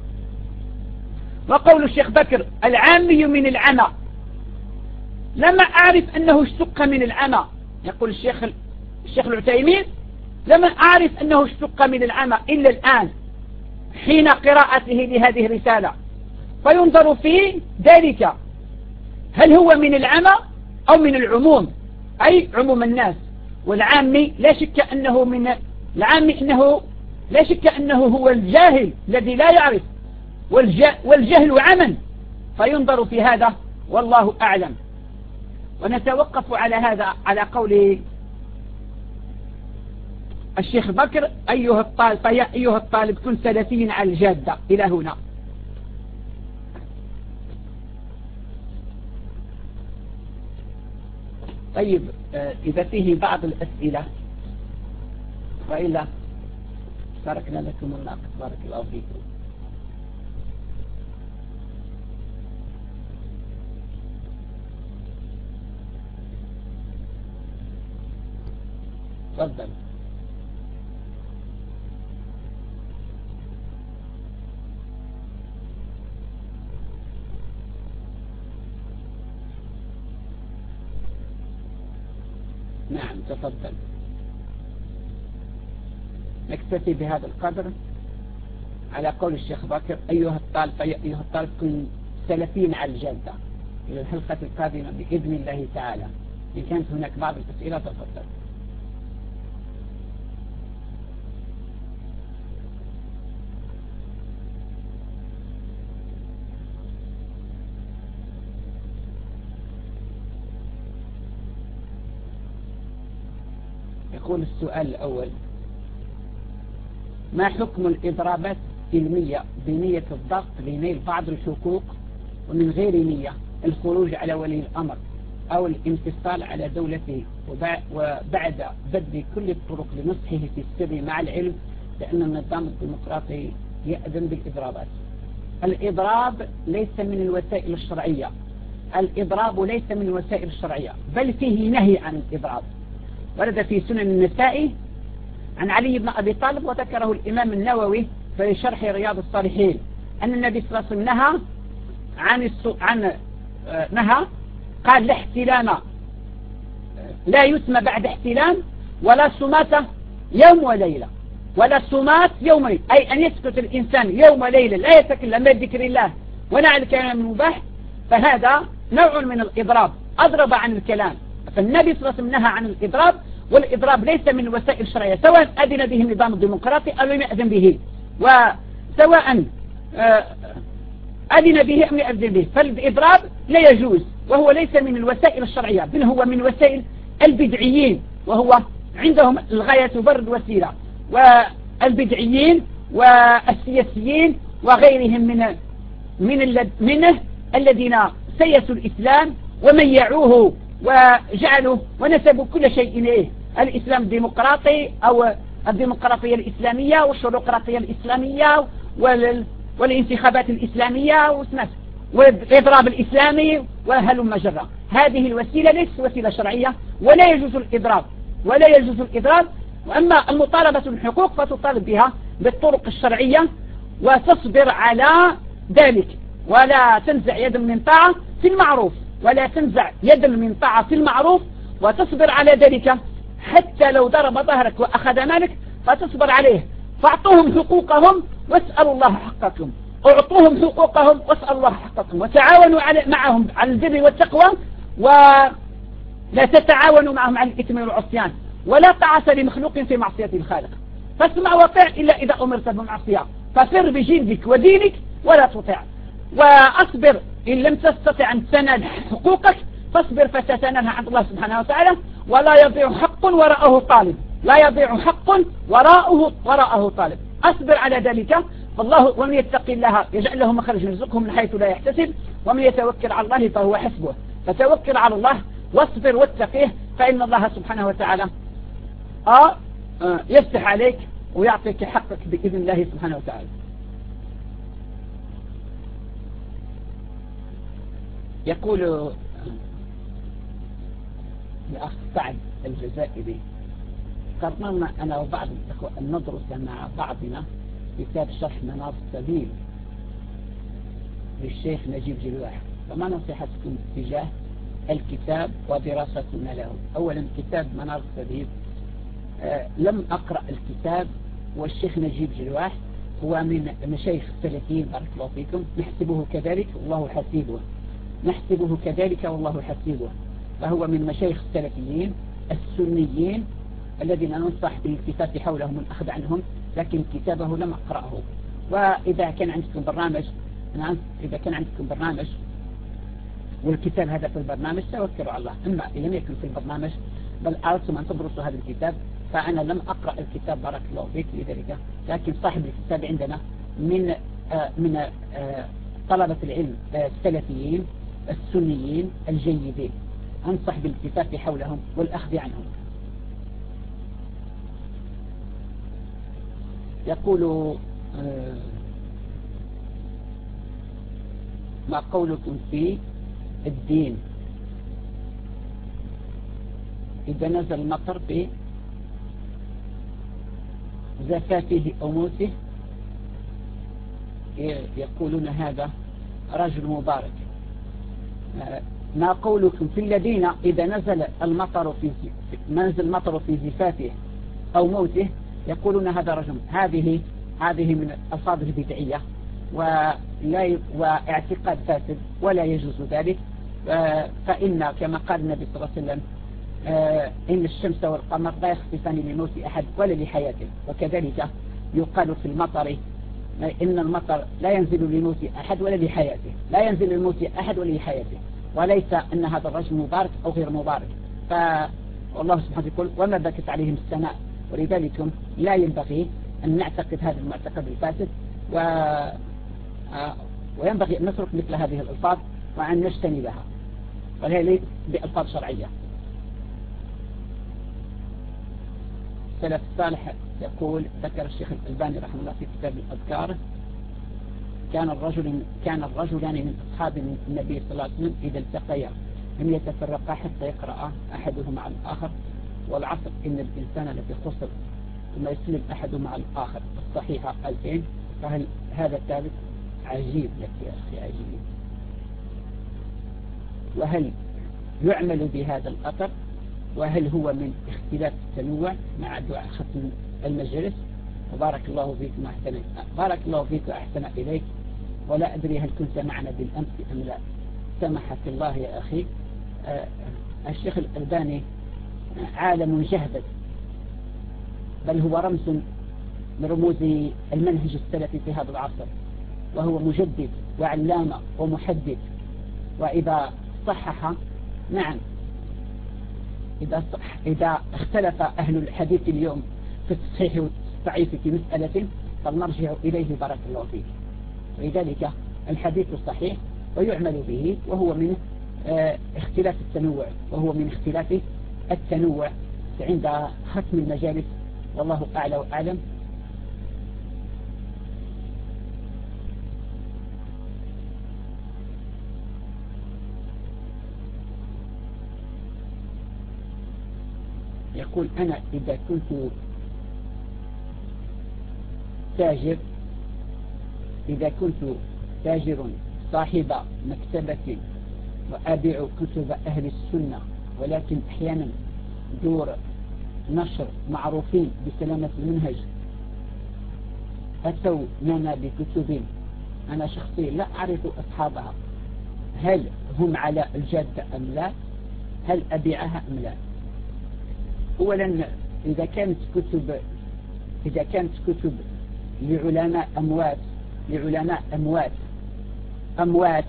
وقول الشيخ بكر العامي من العمى، لما أعرف أنه اشتق من العمى، يقول الشيخ العثيمين لما أعرف أنه اشتق من العمى إلا الآن حين قراءته لهذه الرسالة، فينظر في ذلك هل هو من العمى أو من العموم، أي عموم الناس. والعامي لا شك أنه هو الجاهل الذي لا يعرف، والجهل عمى، فينظر في هذا والله أعلم. ونتوقف على هذا على قول الشيخ بكر أيها الطالب كن سلفيا على الجادة إلى هنا. طيب إذا فيه بعض الأسئلة وإلا تركنا لكم الناقص. بارك الله فيكم. تفضل. نعم تفضل. نكتفي بهذا القدر على قول الشيخ بكر أيها الطالب كن سلفين على الجادة. إلى الحلقة القادمة بإذن الله تعالى. إن كانت هناك بعض الأسئلة تفضل. يقول السؤال الأول: ما حكم الإضرابات السلمية بنية الضغط لنيل بعض الحقوق ومن غير نية، الخروج على ولي الأمر أو الانفصال على دولته وبعد بذل كل الطرق لنصحه في السر مع العلم لأن النظام الديمقراطي يأذن بالإضرابات؟ الإضراب ليس من الوسائل الشرعية، الإضراب ليس من الوسائل الشرعية، بل فيه نهي عن الإضراب. ورد في سنن النسائي عن علي بن أبي طالب وذكره الإمام النووي في شرح رياض الصالحين أن النبي صلى الله عليه وسلم نهى قال: لا احتلام، لا يسمى بعد احتلام، ولا سمات يوم وليلة، ولا سمات يوم وليلة، أي أن يسكت الإنسان يوم وليلة لا يتكلم بذكر الله ولا عن الكلام المباح، فهذا نوع من الإضراب، أضرب عن الكلام. فالنبي صلى الله عليه وسلم نهى عن الإضراب، والإضراب ليس من الوسائل الشرعية سواء أذن به النظام الديمقراطي أو لم يأذن به، وسواء أذن به أم يأذن به، فالإضراب لا يجوز، وهو ليس من الوسائل الشرعية، بل هو من وسائل البدعيين، وهو عندهم الغاية تبرر وسيلة. والبدعيين والسياسيين وغيرهم منه الذين سيسوا الإسلام وميعوه وجعلوا ونسبوا كل شيء إليه، الإسلام الديمقراطي أو الديمقراطية الإسلامية والشروقراطية الإسلامية والانتخابات الإسلامية والإضراب الإسلامي وهلم جرا. هذه الوسيلة ليست وسيلة شرعية ولا يجوز الإضراب، ولا يجوز الإضراب. وأما المطالبة بالحقوق فتطالب بها بالطرق الشرعية وتصبر على ذلك، ولا تنزع يد من طاعة في المعروف، ولا تنزع يد من طاعة في المعروف وتصبر على ذلك، حتى لو ضرب ظهرك وأخذ مالك فتصبر عليه. فاعطوهم حقوقهم واسألوا الله حقكم، اعطوهم حقوقهم واسألوا الله حقكم، وتعاونوا معهم على البر والتقوى، ولا تتعاونوا معهم على الإثم والعصيان، ولا طاعة لمخلوق في معصية الخالق. فاسمع وطع إلا إذا أمرت بمعصية، ففر بجلدك ودينك ولا تطع، وأصبر إن لم تستطع أن تنال حقوقك فاصبر فستنالها عند الله سبحانه وتعالى. ولا يضيع حق وراءه طالب، لا يضيع حق وراءه طالب. أصبر على ذلك، فالله ومن يتقي الله يجعل له مخرجا يرزقه من حيث لا يحتسب ومن يتوكل على الله فهو حسبه. فتوكل على الله واصبر واتقيه، فإن الله سبحانه وتعالى يفتح عليك ويعطيك حقك بإذن الله سبحانه وتعالى. يقول الأخ سعد الجزائري: قررنا أنا وبعض الأخوة أن ندرس مع بعضنا كتاب شرح منار السبيل للشيخ نجيب جلواح، فما نصيحتكم تجاه الكتاب ودراستنا له؟ أولا كتاب منار السبيل لم أقرأ الكتاب، والشيخ نجيب جلواح هو من مشايخ السلفيين بارك الله فيكم، نحسبه كذلك والله حسيبه، نحسبه كذلك والله حسيبه، فهو من مشايخ السلفيين السنيين الذين ننصح بالالتفات حولهم والأخذ عنهم، لكن كتابه لم أقرأه. وإذا كان عندكم برنامج والكتاب هذا في البرنامج توكلوا على الله، أما إن لم يكن في البرنامج بل أردتم أن تدرسوا هذا الكتاب فأنا لم أقرأ الكتاب بارك الله فيك لذلك، لكن صاحب الكتاب عندنا من طلبة العلم السلفيين السنيين الجيدين، أنصح بالالتفات حولهم والأخذ عنهم. يقول: ما قولكم في الدين إذا نزل المطر بزفافه أو موته؟ يقولون هذا رجل مبارك. ما قولكم في الذين إذا نزل المطر في زفافه أو موته يقولون هذا رجل؟ هذه من الألفاظ البدعية واعتقاد فاسد ولا يجوز ذلك. فإن كما قال النبي صلى الله عليه وسلم: إن الشمس والقمر لا يخسفان لموت أحد ولا لحياته. وكذلك يقال في المطر إن المطر لا ينزل لموت أحد ولا لحياته، لا ينزل لموت أحد ولا لحياته، وليس أن هذا الرجل مبارك أو غير مبارك. والله سبحانه يقول وما بكت عليهم السماء. ولذلك لا ينبغي أن نعتقد هذا المعتقد الفاسد وينبغي أن نترك مثل هذه الألفاظ وأن نجتنبها، وهي ليست بألفاظ شرعية. السلف الصالح يقول، ذكر الشيخ الألباني رحمه الله في كتاب الأذكار، كان الرجلان من أصحاب النبي صلى الله عليه وسلم إذا التقيا لم يتفرقا حتى يقرأ أحدهما على الآخر، والعصر إن الإنسان لفي خسر، ثم يسلم أحدهما على الآخر الصحيحة 2000. فهل هذا الثالث عجيب لك يا أخي، عجيب. وهل يعمل بهذا الأثر؟ وهل هو من اختلاف التنوع مع دعاء ختم المجلس؟ وبارك الله فيك وأحسن، بارك الله فيك وأحسن إليك. ولا أدري هل كنت معنا بالأمس أم لا، سمحك الله يا أخي. الشيخ الألباني عالم جهبذ، بل هو رمز من رموز المنهج السلفي في هذا العصر، وهو مجدد وعلامة ومحدث. وإذا صحح، نعم، إذا اختلف أهل الحديث اليوم في الصحيح والضعيف في مسألة فلنرجع إليه بارك الله فيه. ولذلك الحديث الصحيح ويعمل به، وهو من اختلاف التنوع، وهو من اختلاف التنوع عند ختم المجالس، والله أعلى وأعلم. يقول أنا إذا كنت تاجر صاحب مكتبة وأبيع كتب أهل السنة، ولكن أحيانا دور نشر معروفين بسلامة المنهج أتوا لنا بكتب أنا شخصيا لا أعرف أصحابها، هل هم على الجادة أم لا؟ هل أبيعها أم لا؟ أولا إذا كانت كتب لعلماء أموات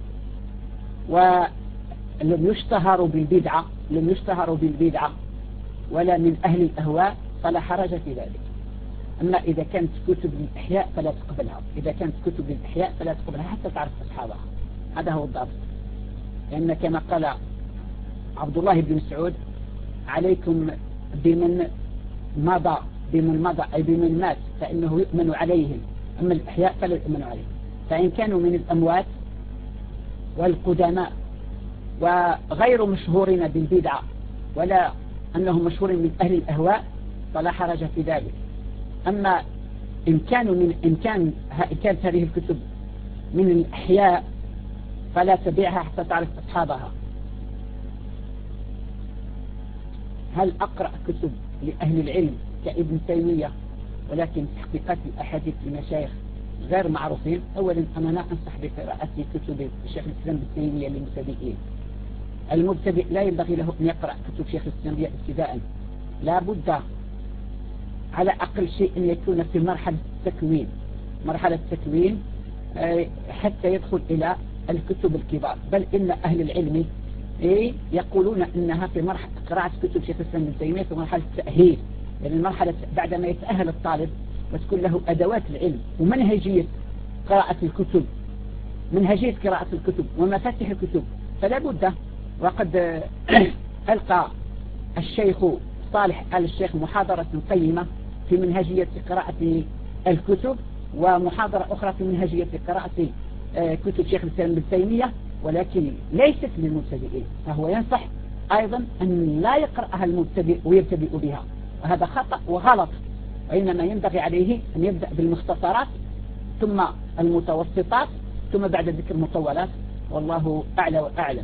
ولم يشتهروا بالبدعة ولا من أهل الأهواء فلا حرج في ذلك. أما إذا كانت كتب للإحياء فلا تقبلها، إذا كانت كتب للإحياء فلا تقبلها حتى تعرف أصحابها. هذا هو الضابط. لأن كما قال عبد الله بن مسعود عليكم بمن مضى أي بمن مات فإنه يؤمن عليهم، أما الإحياء فلا يؤمن عليهم. فإن كانوا من الأموات والقدماء وغير مشهورين بالبدعة ولا أنهم مشهورين من أهل الأهواء فلا حرج في ذلك. أما إن كانت هذه الكتب من الإحياء فلا تبيعها حتى تعرف أصحابها. هل أقرأ كتب لأهل العلم كابن تيمية ولكن تحقيقات الأحاديث لمشايخ غير معروفين؟ أولا أنا لا أنصح بقراءة كتب الشيخ الإسلام ابن تيمية للمبتدئين. المبتدئ لا ينبغي له أن يقرأ كتب شيخ الإسلام ابتداء، لا بد على أقل شيء أن يكون في مرحلة التكوين حتى يدخل إلى الكتب الكبار. بل إن أهل العلم يقولون أنها في مرحلة قراءة كتب شيخ الإسلام ابن تيمية في مرحلة التأهيل، يعني المرحلة بعدما يتأهل الطالب وتكون له أدوات العلم ومنهجية قراءة الكتب ومفاتيح الكتب فلا بد. وقد ألقى الشيخ صالح آل الشيخ محاضرة قيمة في منهجية قراءة الكتب، ومحاضرة أخرى في منهجية قراءة كتب شيخ الإسلام ابن تيمية، ولكن ليست للمبتدئين. فهو ينصح أيضا أن لا يقرأها المبتدئ ويبتدئ بها، وهذا خطأ وغلط. وإنما ينبغي عليه أن يبدأ بالمختصرات ثم المتوسطات ثم بعد ذكر المطولات، والله أعلى وأعلم.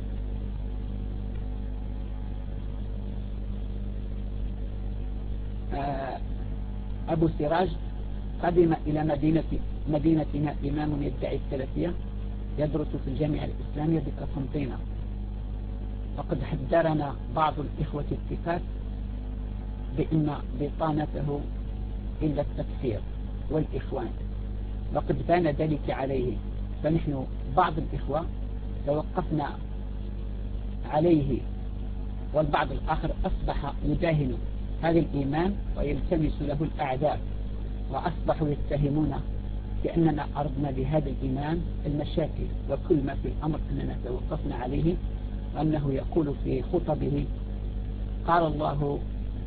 أبو سراج قدم إلى مدينتنا إمام يدعي السلفية يدرس في الجامعة الإسلامية بقسنطينة، وقد حذرنا بعض الإخوة الثقات بأن بطانته إلا التكفير والإخوان، وقد بان ذلك عليه. فنحن بعض الإخوة توقفنا عليه والبعض الآخر أصبح يداهن هذا الإيمان ويلتمس له الأعداء، وأصبحوا يتهمون بأننا أردنا بهذا الإيمان المشاكل، وكل ما في الأمر أننا توقفنا عليه، وأنه يقول في خطبه قال الله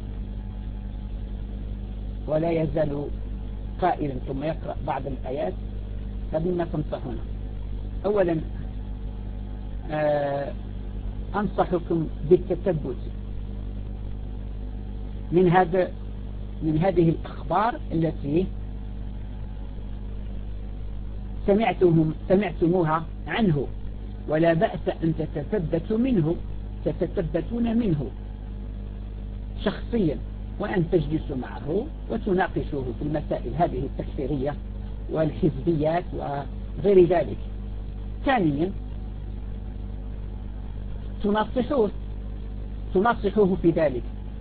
ولا يزال قائلا، ثم يقرأ بعض الآيات. فبما تنصحون؟ أولا أنصحكم بالتثبت من هذه الأخبار التي سمعتموها عنه، ولا بأس أن تتثبتون منه شخصيا، وأن تجلسوا معه وتناقشوه في المسائل هذه التكفيرية والحزبيات وغير ذلك. ثانيا تنصحوه في ذلك،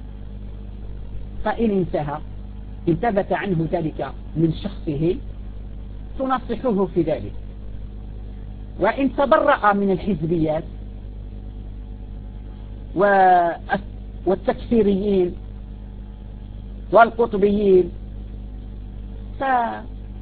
فإن إن ثبت عنه ذلك من شخصه تنصحوه في ذلك، وإن تبرأ من الحزبيات والتكفيريين والقطبيين فلا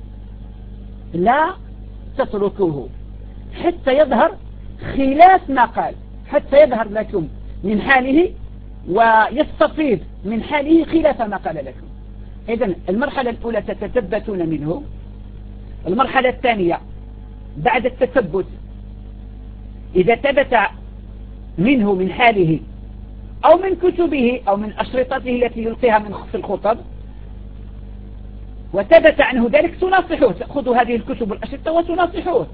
تتركوه حتى يظهر خلاف ما قال، حتى يظهر لكم من حاله ويستفيد من حاله خلاف ما قال لكم. إذن المرحلة الأولى تتثبتون منه. المرحلة الثانية بعد التثبت إذا ثبت منه من حاله أو من كتبه أو من أشرطته التي يلقيها في الخطب وثبت عنه ذلك تناصحوه، تأخذوا هذه الكتب والأشرطة وتناصحوه.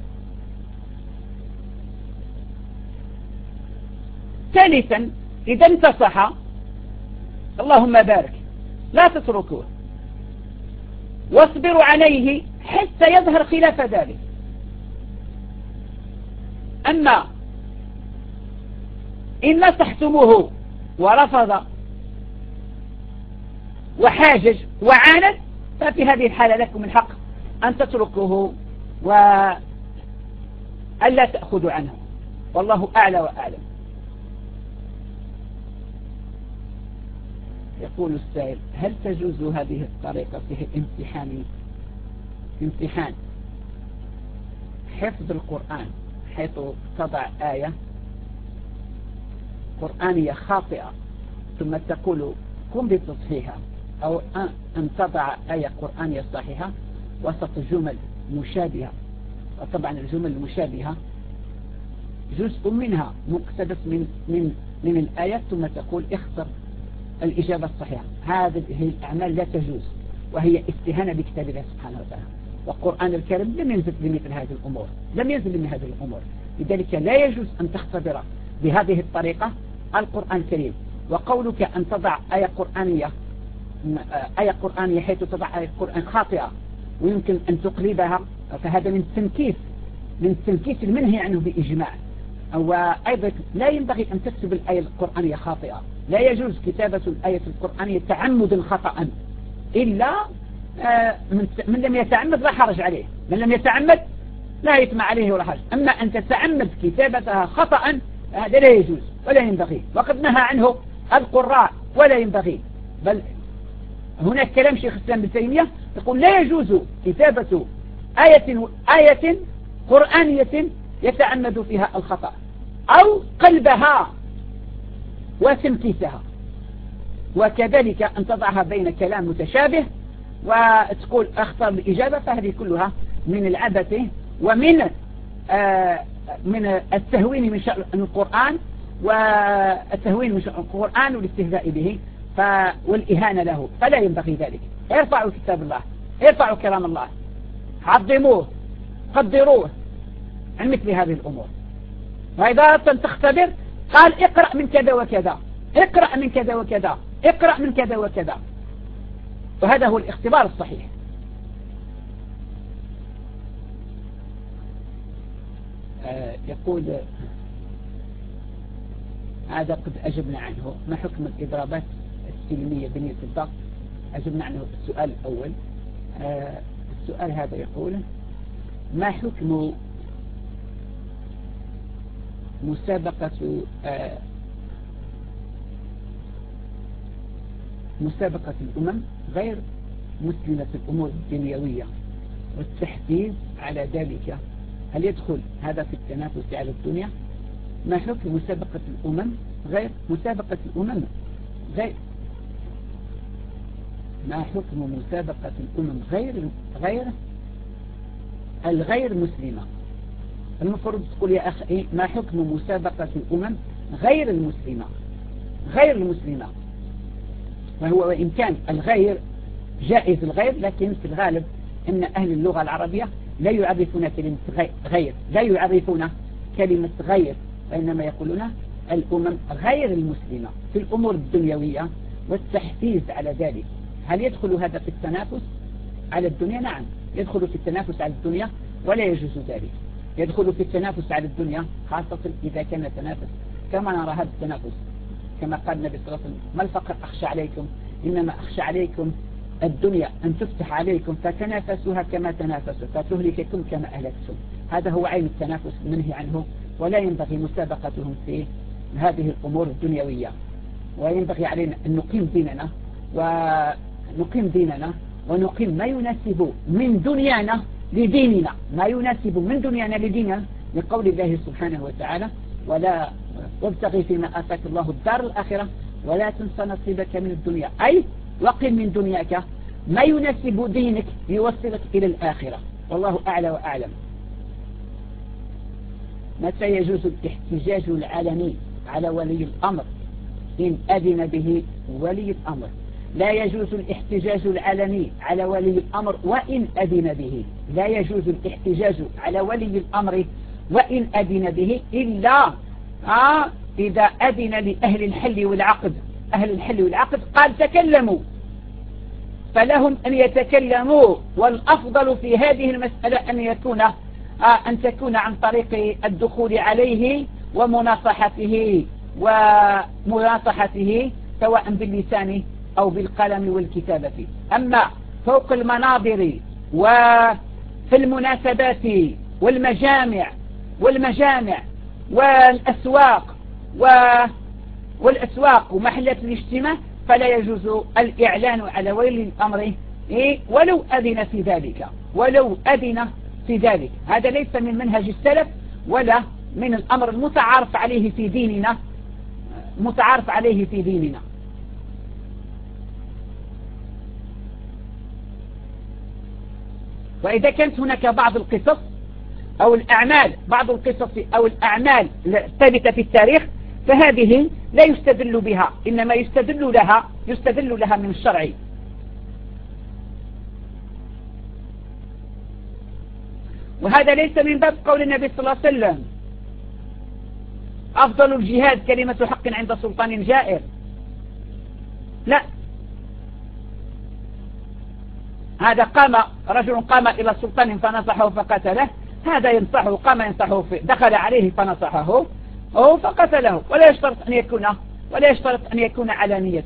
ثالثا إذا انتصح اللهم بارك، لا تتركوه واصبروا عليه حتى يظهر خلاف ذلك. أما إن نصحتموه ورفض وحاجج وعاند ففي هذه الحالة لكم الحق أن تتركوه وألا تأخذوا عنه، والله أعلى وأعلم. يقول السائل: هل تجوز هذه الطريقة في امتحان حفظ القرآن، حيث تضع آية قرآنية خاطئة ثم تقول قم بتصحيحها، أو أن تضع آية قرآنية صحيحة وسط جمل مشابهة؟ وطبعا الجمل المشابهة جزء منها مقتبس من الآية، ثم تقول اختر الإجابة الصحيحة. هذه الأعمال لا تجوز، وهي استهانة بكتاب الله سبحانه وتعالى، والقرآن الكريم لم ينزل بمثل هذه الأمور، لم ينزل من هذه الأمور. لذلك لا يجوز أن تختبر بهذه الطريقة القرآن الكريم. وقولك أن تضع آية قرآنية حيث تضع آية قرآن خاطئة ويمكن أن تقلبها، فهذا من التنكيس المنهي عنه بإجماع. وأيضا لا ينبغي أن تكتب الآية القرآنية خاطئة، لا يجوز كتابة الآية القرآنية تعمدا خطأ، إلا من لم يتعمد لا حرج عليه، من لم يتعمد لا إثم عليه ولا حرج. أما أن تتعمد كتابتها خطأ هذا لا يجوز ولا ينبغي، وقد نهى عنه القراء ولا ينبغي. بل هناك كلام شيخ الإسلام ابن تيمية يقول لا يجوز كتابة آية قرآنية يتعمد فيها الخطأ أو قلبها وتمكيسها، وكذلك أن تضعها بين كلام متشابه وتقول اختار الإجابة. فهذه كلها من العبث ومن من التهوين من شأن القرآن، والتهوين من شأن القرآن والاستهزاء به والإهانة له، فلا ينبغي ذلك. ارفعوا كتاب الله، ارفعوا كلام الله، عظموه، قدروه عن مثل هذه الأمور. وإذا تختبر قال اقرأ من كذا وكذا، اقرأ من كذا وكذا، اقرأ من كذا وكذا، وهذا هو الاختبار الصحيح. يقول هذا قد أجبنا عنه، ما حكم الإضرابات السلمية بنية الضغط؟ أجبنا عنه السؤال الأول. السؤال هذا يقول: ما حكم مسابقة مسابقة الأمم غير مسلمة الأمور الدنيوية والتحفيز على ذلك، هل يدخل هذا في التنافس على الدنيا؟ ما حكم مسابقة الأمم غير مسابقة الأمم ما حكم مسابقة الأمم الغير مسلمة؟ المفروض تقول يا أخي ما حكم مسابقة الأمم غير المسلمة. وهو وإن كان الغير جائز الغير، لكن في الغالب أن أهل اللغة العربية لا يعرفون كلمة غير، وإنما يقولون الأمم غير المسلمة في الأمور الدنيوية والتحفيز على ذلك. هل يدخل هذا في التنافس على الدنيا؟ نعم، يدخل في التنافس على الدنيا ولا يجوز ذلك. يدخل في التنافس على الدنيا خاصة إذا كان تنافس كما نرى هذا التنافس، كما قال النبي صلى الله عليه وسلم: ما الفقر أخشى عليكم، إنما أخشى عليكم الدنيا أن تفتح عليكم فتنافسوها كما تنافسوا فتهلككم كما أهلكتم. هذا هو عين التنافس المنهي عنه، ولا ينبغي مسابقتهم في هذه الأمور الدنيوية. وينبغي علينا أن نقيم ديننا ونقيم ما يناسب من دنيانا لديننا، لقول الله سبحانه وتعالى: ولا وابتغي فيما آتاك الله الدار الآخرة ولا تنس نصيبك من الدنيا، أي وقم من دنياك ما يناسب دينك يوصلك إلى الآخرة. والله أعلى وأعلم. متى يجوز الاحتجاج العلني على ولي الأمر؟ إن أذن به ولي الأمر. لا يجوز الاحتجاج العلني على ولي الأمر وإن أذن به. لا يجوز الاحتجاج على ولي الأمر وإن أذن به إلا إذا أذن لأهل الحل والعقد. أهل الحل والعقد قال تكلموا، فلهم أن يتكلموا. والأفضل في هذه المسألة أن تكون عن طريق الدخول عليه ومناصحته سواء باللسان أو بالقلم والكتابة. أما فوق المنابر وفي المناسبات والمجامع والأسواق ومحلات الاجتماع فلا يجوز الإعلان على ولي الأمر ولو أذن في ذلك. هذا ليس من منهج السلف ولا من الأمر المتعارف عليه في ديننا. وإذا كانت هناك بعض القصص أو الأعمال الثابتة في التاريخ فهذه لا يستدل بها، إنما يستدل لها من الشرع. وهذا ليس من باب قول النبي صلى الله عليه وسلم: أفضل الجهاد كلمة حق عند سلطان جائر. لا، هذا رجل قام إلى السلطان فنصحه فقتله، هذا ينصحه، قام ينصحه دخل عليه فنصحه فقتله، ولا يشترط أن يكون علانية.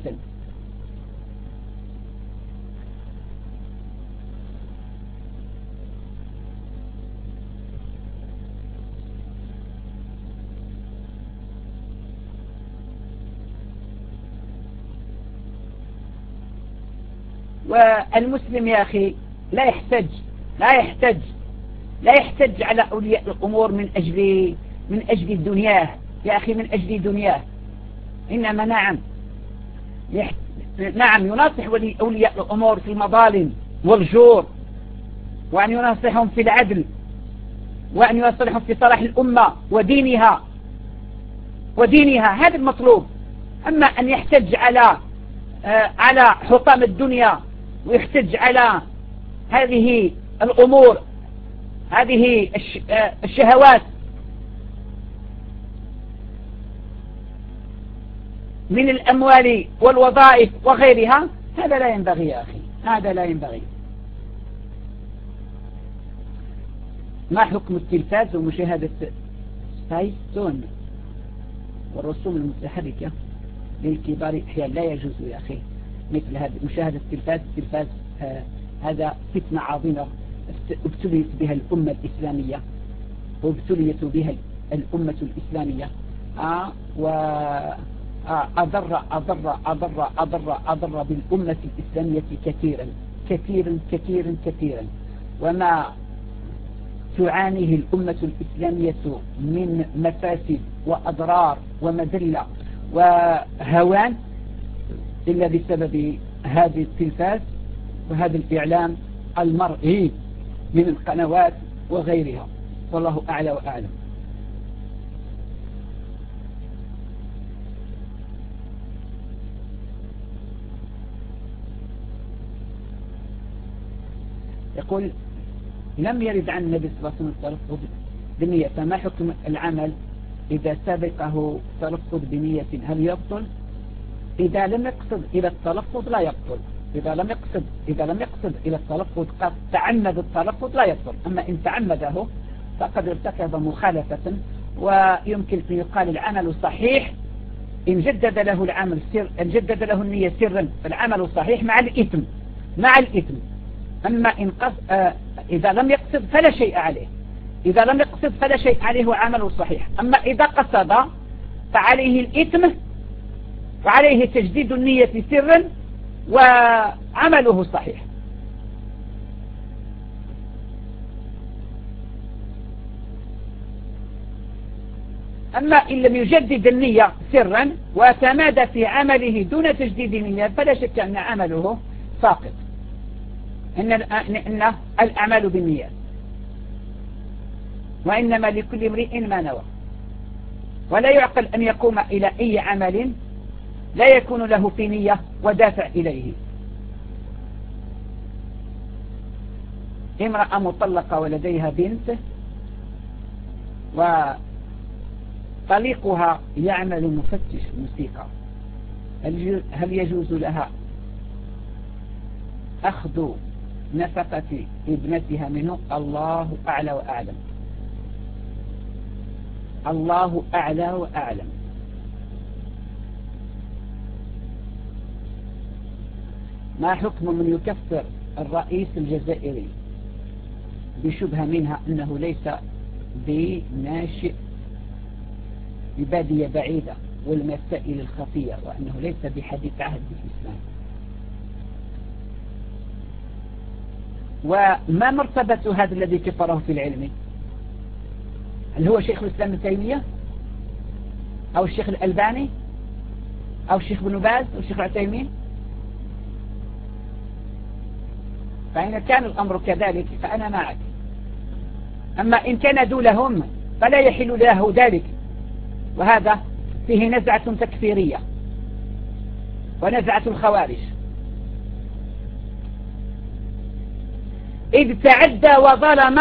والمسلم يا أخي لا يحتج على أولياء الأمور من أجل دنياه يا أخي، من أجل دنياه. إنما نعم يناصح أولياء الأمور في المظالم والجور، وأن يناصحهم في العدل، وأن يناصحهم في صلاح الأمة ودينها، هذا المطلوب. أما أن يحتج على حطام الدنيا ويحتج على هذه الأمور، هذه الشهوات من الأموال والوظائف وغيرها، هذا لا ينبغي يا أخي، هذا لا ينبغي. ما حكم التلفاز ومشاهدة سبايستون والرسوم المتحركة للكبار أحيانا؟ لا يجوز يا أخي مثل هذا، مشاهدة التلفاز هذا فتنة عظيمة ابتليت بها الأمة الإسلامية أضر بالأمة الإسلامية كثيرا كثيرا كثيرا كثيرا. وما تعانيه الأمة الإسلامية من مفاسد وأضرار ومذلة وهوان إلا بسبب هذه التلفاز وهذا الإعلام المرئي من القنوات وغيرها، والله أعلى وأعلم. يقول لم يرد عن النبي صلى الله عليه وسلم التلفظ بنية، فما حكم العمل إذا سبقه تلفظ بنية؟ هل يبطل؟ إذا لم يقصد إلى التلفظ لا يبطل. إذا لم يقصد إلى التلفظ قد تعمد التلفظ لا يبطل. أما إن تعمده فقد ارتكب مخالفة، ويمكن أن يقال العمل صحيح إن جدد له العمل إن جدد له النية سرا فالعمل صحيح مع الإثم. أما إذا لم يقصد فلا شيء عليه. إذا لم يقصد فلا شيء عليه وعمله صحيح. أما إذا قصد فعليه الإثم وعليه تجديد النية سرا وعمله صحيح. أما إن لم يجدد النية سرا وتمادى في عمله دون تجديد النية فلا شك أن عمله ساقط. إن الأعمال بالنيات، وإنما لكل امرئ ما نوى. ولا يعقل أن يقوم إلى أي عمل لا يكون له في نية ودافع إليه. امرأة مطلقة ولديها بنت وطليقها يعمل مفتش موسيقى، هل يجوز لها أخذ نفقة ابنتها منه؟ الله أعلى وأعلم. الله أعلى وأعلم. ما حكم من يكفر الرئيس الجزائري بشبهة منها أنه ليس بناشئ ببادية بعيدة والمسائل الخفية، وأنه ليس بحديث عهد بالإسلام؟ وما مرتبة هذا الذي كفره في العلم؟ هل هو شيخ الإسلام ابن تيمية أو الشيخ الألباني أو الشيخ بن باز أو الشيخ العثيمين؟ فإن كان الأمر كذلك فأنا معك. أما إن كان دونهم فلا يحل له ذلك، وهذا فيه نزعة تكفيرية ونزعة الخوارج. إذ تعدى وظلم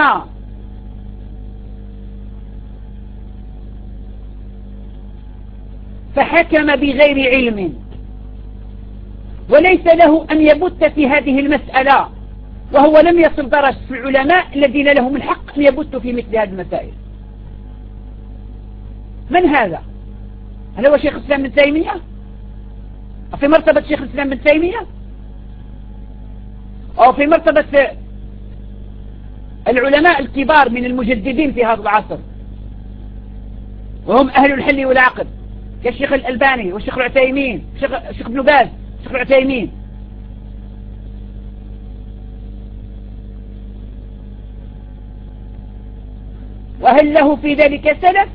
فحكم بغير علم وليس له أن يبت في هذه المسألة، وهو لم يصل درجة العلماء الذين لهم الحق أن يبتوا في مثل هذه المسائل. من هذا؟ هل هو شيخ الإسلام ابن تيمية؟ أو في مرتبة شيخ الإسلام ابن تيمية؟ أو في مرتبة العلماء الكبار من المجددين في هذا العصر وهم أهل الحل والعقد كالشيخ الألباني والشيخ العثيمين الشيخ ابن باز الشيخ العثيمين؟ وهل له في ذلك سلف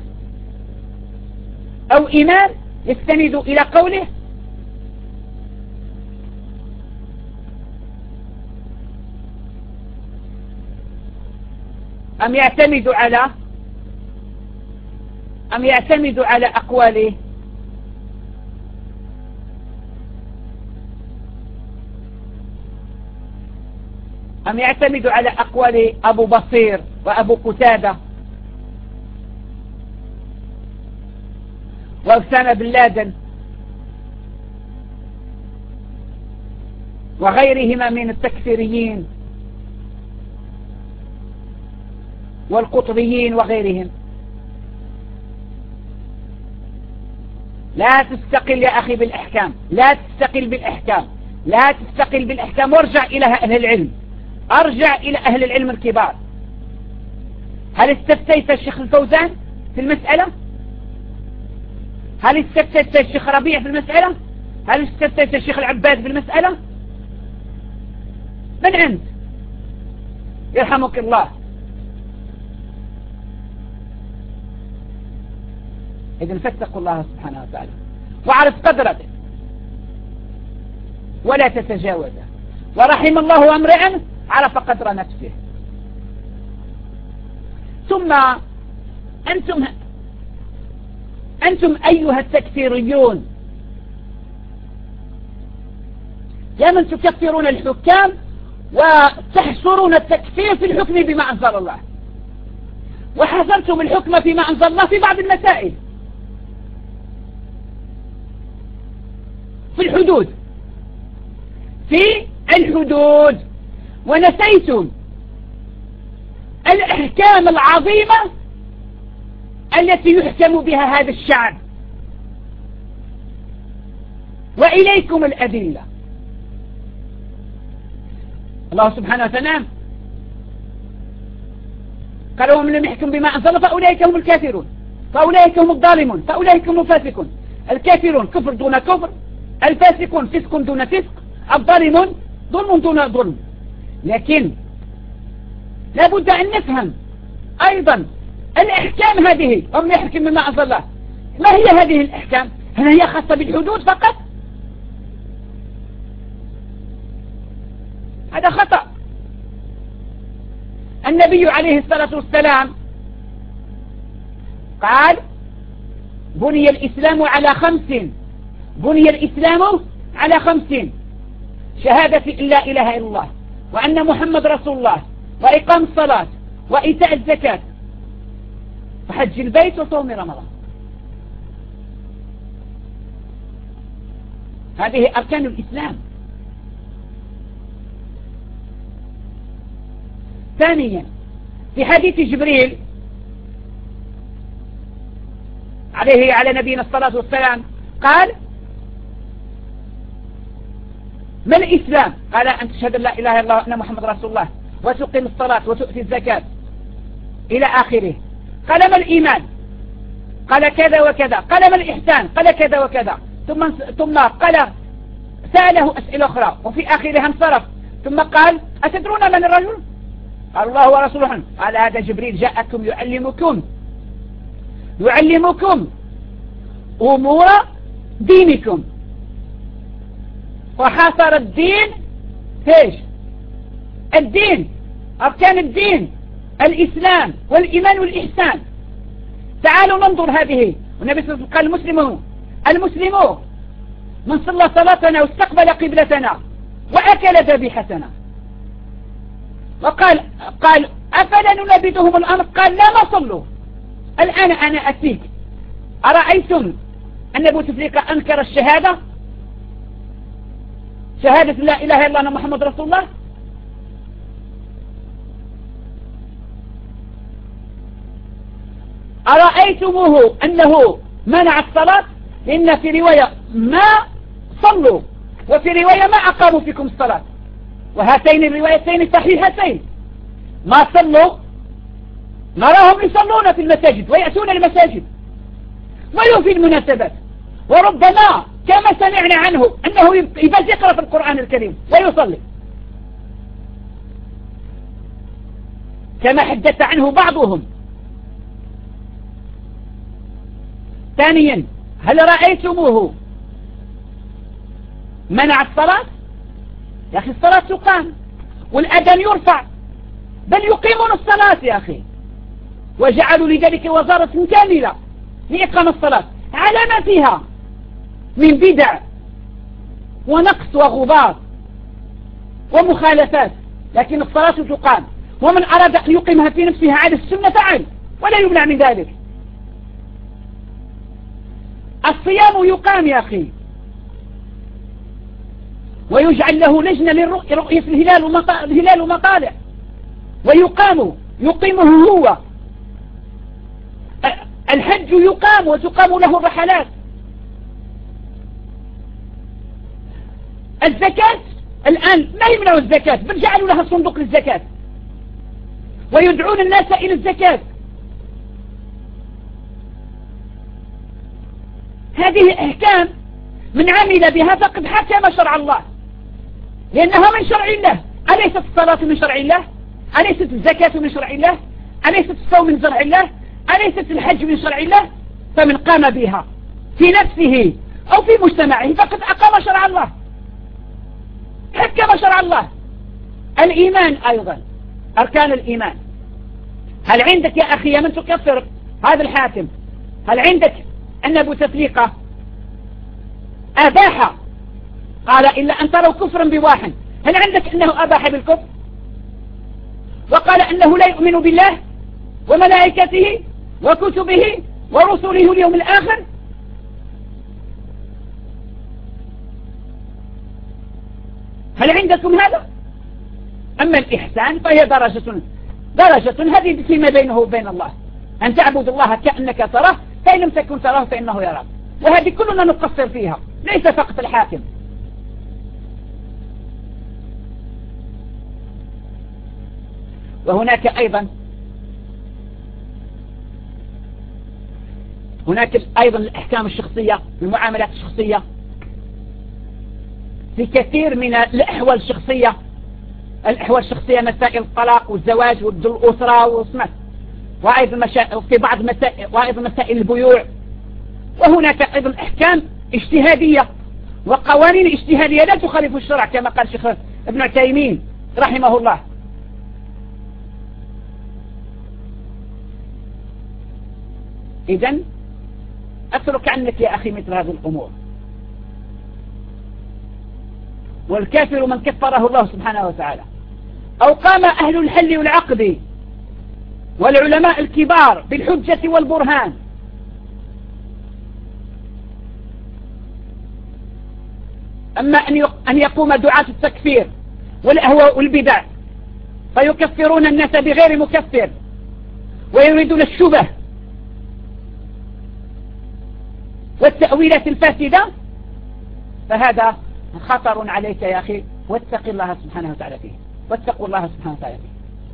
أو إمام يستند إلى قوله؟ أم يعتمد على أقواله؟ أم يعتمد على أقوال أبو بصير وأبو قتادة وأسامة بن لادن وغيرهما من التكفيريين والقطبيين وغيرهم؟ لا تستقل يا أخي بالأحكام، لا تستقل بالأحكام، لا تستقل بالأحكام، وارجع إلى أهل العلم، أرجع إلى أهل العلم الكبار. هل استفتيت الشيخ الفوزان في المسألة؟ هل استفتيت الشيخ ربيع في المسألة؟ هل استفتيت الشيخ العباد في المسألة؟ من أنت؟ يرحمك الله. إذن فاتقوا الله سبحانه وتعالى وعرف قدرته ولا تتجاوزه. ورحم الله امرئا عرف قدر نفسه. ثم أنتم أيها التكفيريون يا من تكفرون الحكام وتحصرون التكفير في الحكم بما أنزل الله، وحصرتم الحكم فيما أنزل الله في بعض المسائل، في الحدود، ونسيتم الأحكام العظيمة التي يحكم بها هذا الشعب. وإليكم الأدلة. الله سبحانه وتعالى قال ومن لم يحكم بما أنزل فأولئك هم الكافرون، فأولئك هم الظالمون، فأولئك هم الفاسقون. الكافرون كفر دون كفر، الفاسقون فسق دون فسق، الظالمون ظلم دون ظلم. لكن لابد أن نفهم أيضا الأحكام هذه ومن يحكم بما أنزل الله. ما هي هذه الأحكام؟ هل هي خاصة بالحدود فقط؟ هذا خطأ. النبي عليه الصلاة والسلام قال بني الإسلام على 5. بني الإسلام على 5: شهادة أن لا إله إلا الله وأن محمد رسول الله، وإقام الصلاة، وإيتاء الزكاة، وحج البيت، وصوم رمضان. هذه أركان الإسلام. ثانيا في حديث جبريل على نبينا الصلاة والسلام قال ما الإسلام؟ قال أن تشهد أن لا إله إلا الله وأن محمد رسول الله وتقيم الصلاة وتؤتي الزكاة إلى آخره. قال ما الإيمان؟ قال كذا وكذا. قال ما الإحسان؟ قال كذا وكذا. ثم قال سأله أسئلة أخرى وفي آخرها انصرف. ثم قال أتدرون من الرجل؟ قال الله ورسوله. قال هذا جبريل جاءكم يعلمكم أمور دينكم. وحاصر الدين فيش؟ الدين، أركان الدين الإسلام والإيمان والإحسان. تعالوا ننظر هذه. والنبي صلى الله عليه وسلم قال المسلم من صلى صلاتنا واستقبل قبلتنا وأكل ذبيحتنا. وقال أفلا ننبذهم الأمر؟ قال لا، ما صلوا. الآن أنا أتيك، أرأيتم أن أبو تفليقة أنكر الشهادة، شهادة لا إله إلا الله محمد رسول الله؟ أرأيتموه أنه منع الصلاة؟ لأن في رواية ما صلوا وفي رواية ما أقاموا فيكم الصلاة، وهاتين الروايتين صحيحتين. ما صلوا نراهم يصلون في المساجد ويأتون المساجد ويوفي المناسبات، وربما كما سمعنا عنه أنه يبقى يقرأ في القرآن الكريم ويصلي كما حدث عنه بعضهم. ثانيا هل رأيتموه منع الصلاة؟ يا أخي الصلاة تقام والأذان يرفع، بل يقيمون الصلاة يا أخي، وجعلوا لذلك وزارة كاملة لإقام الصلاة على ما فيها من بدع ونقص وغبار ومخالفات، لكن الصلاة تقام. ومن أراد أن يقيمها في نفسها على السنة فعل ولا يمنع من ذلك. الصيام يقام يا أخي، ويجعل له لجنة لرؤية الهلال ومطالع، يقيمه هو. الحج يقام وتقام له الرحلات. الزكاة الآن ما يمنعوا الزكاة، بل جعلوا لها صندوق للزكاة ويدعون الناس إلى الزكاة. هذه احكام من عمل بها فقد حكم شرع الله، لأنها من شرع الله. أليست الصلاة من شرع الله؟ أليست الزكاة من شرع الله؟ أليست الصوم من شرع الله؟ أليست الحج من شرع الله؟ فمن قام بها في نفسه أو في مجتمعه فقد أقام شرع الله، حكم شرع الله. الإيمان أيضا، أركان الإيمان. هل عندك يا أخي من تكفر هذا الحاكم؟ هل عندك أن أبو تفليقة أباح، قال إلا أن تروا كفرا بواحد، هل عندك أنه أباح بالكفر؟ وقال أنه لا يؤمن بالله وملائكته وكتبه ورسله اليوم الآخر؟ هل عندكم هذا؟ أما الإحسان فهي درجة هذه فيما بينه وبين الله، أن تعبد الله كأنك تراه، فإن لم تكن تراه فإنه يراك. وهذه كلنا نقصر فيها، ليس فقط الحاكم. وهناك أيضا الأحكام الشخصية، المعاملات الشخصية في كثير من الأحوال الشخصية. مسائل الطلاق والزواج والأسرة والصمت، وأيضا في بعض مسائل البيوع. وهناك أيضا أحكام اجتهادية وقوانين اجتهادية لا تخالف الشرع، كما قال الشيخ ابن عثيمين رحمه الله. إذن أترك عنك يا أخي مثل هذه الأمور. والكافر من كفره الله سبحانه وتعالى. أو قام أهل الحل والعقد والعلماء الكبار بالحجة والبرهان أما أن يقوم دعاة التكفير والأهواء والبدع فيكفرون الناس بغير مكفر ويريدون الشبه والتأويلات الفاسدة، فهذا خطر عليك يا أخي، واتق الله سبحانه وتعالى فيه، واتقوا الله سبحانه وتعالى فيه.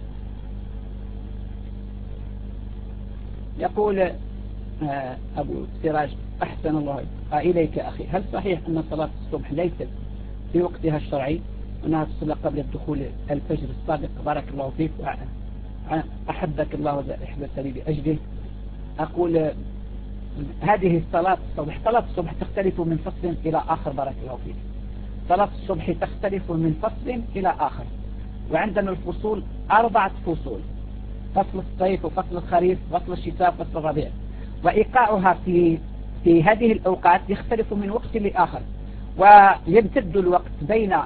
يقول أبو سراج أحسن الله إليك أخي، هل صحيح أن صلاة الصبح ليست في وقتها الشرعي وأنها تصلى قبل الدخول الفجر الصادق؟ بارك الله فيك وأحبك الله وأحببتني بأجله. أقول هذه صلاة الصبح تختلف من فصل إلى آخر، بارك الله فيك. صلاة الصبح تختلف من فصل إلى آخر، وعندنا الفصول 4 فصول: فصل الصيف وفصل الخريف وفصل الشتاء وفصل الربيع، وإيقاعها في هذه الأوقات يختلف من وقت لآخر، ويمتد الوقت بين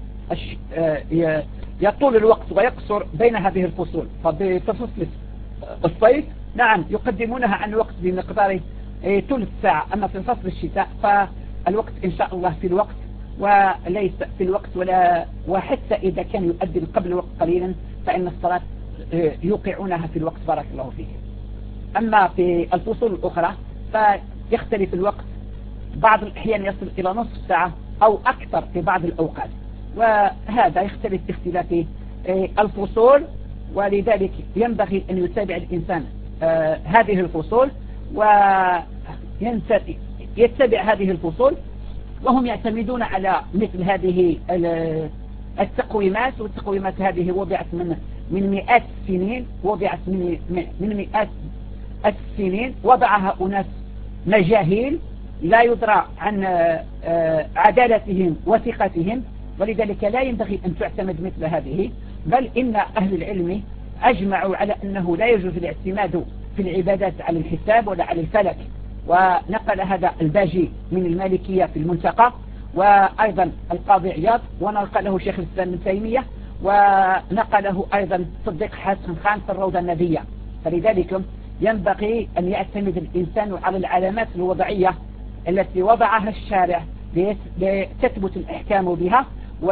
يطول الوقت ويقصر بين هذه الفصول. ففصل الصيف نعم يقدمونها عن الوقت بمقدار ثلث ساعة، أما في فصل الشتاء فالوقت إن شاء الله في الوقت وليس في الوقت، وحتى إذا كان يؤذن قبل الوقت قليلا فإن الصلاة يوقعونها في الوقت، بارك الله فيه. أما في الفصول الأخرى فيختلف الوقت، بعض الأحيان يصل إلى نصف ساعة أو أكثر في بعض الأوقات، وهذا يختلف باختلاف الفصول. ولذلك ينبغي أن يتابع الإنسان هذه الفصول ويتبع هذه الفصول، وهم يعتمدون على مثل هذه التقويمات. والتقويمات هذه وضعت من مئات السنين، من مئات السنين وضعها أناس مجاهيل لا يدرى عن عدالتهم وثقتهم، ولذلك لا ينبغي أن تعتمد مثل هذه، بل إن أهل العلم أجمعوا على أنه لا يجوز الاعتماد في العبادات على الحساب ولا على الفلك. ونقل هذا الباجي من المالكية في المنتقى، وأيضا القاضي عياض، ونقله شيخ الإسلام ابن تيمية، ونقله أيضا صديق حسن خان في الروضة النبية. فلذلك ينبغي أن يعتمد الإنسان على العلامات الوضعية التي وضعها الشارع لتثبت الأحكام بها،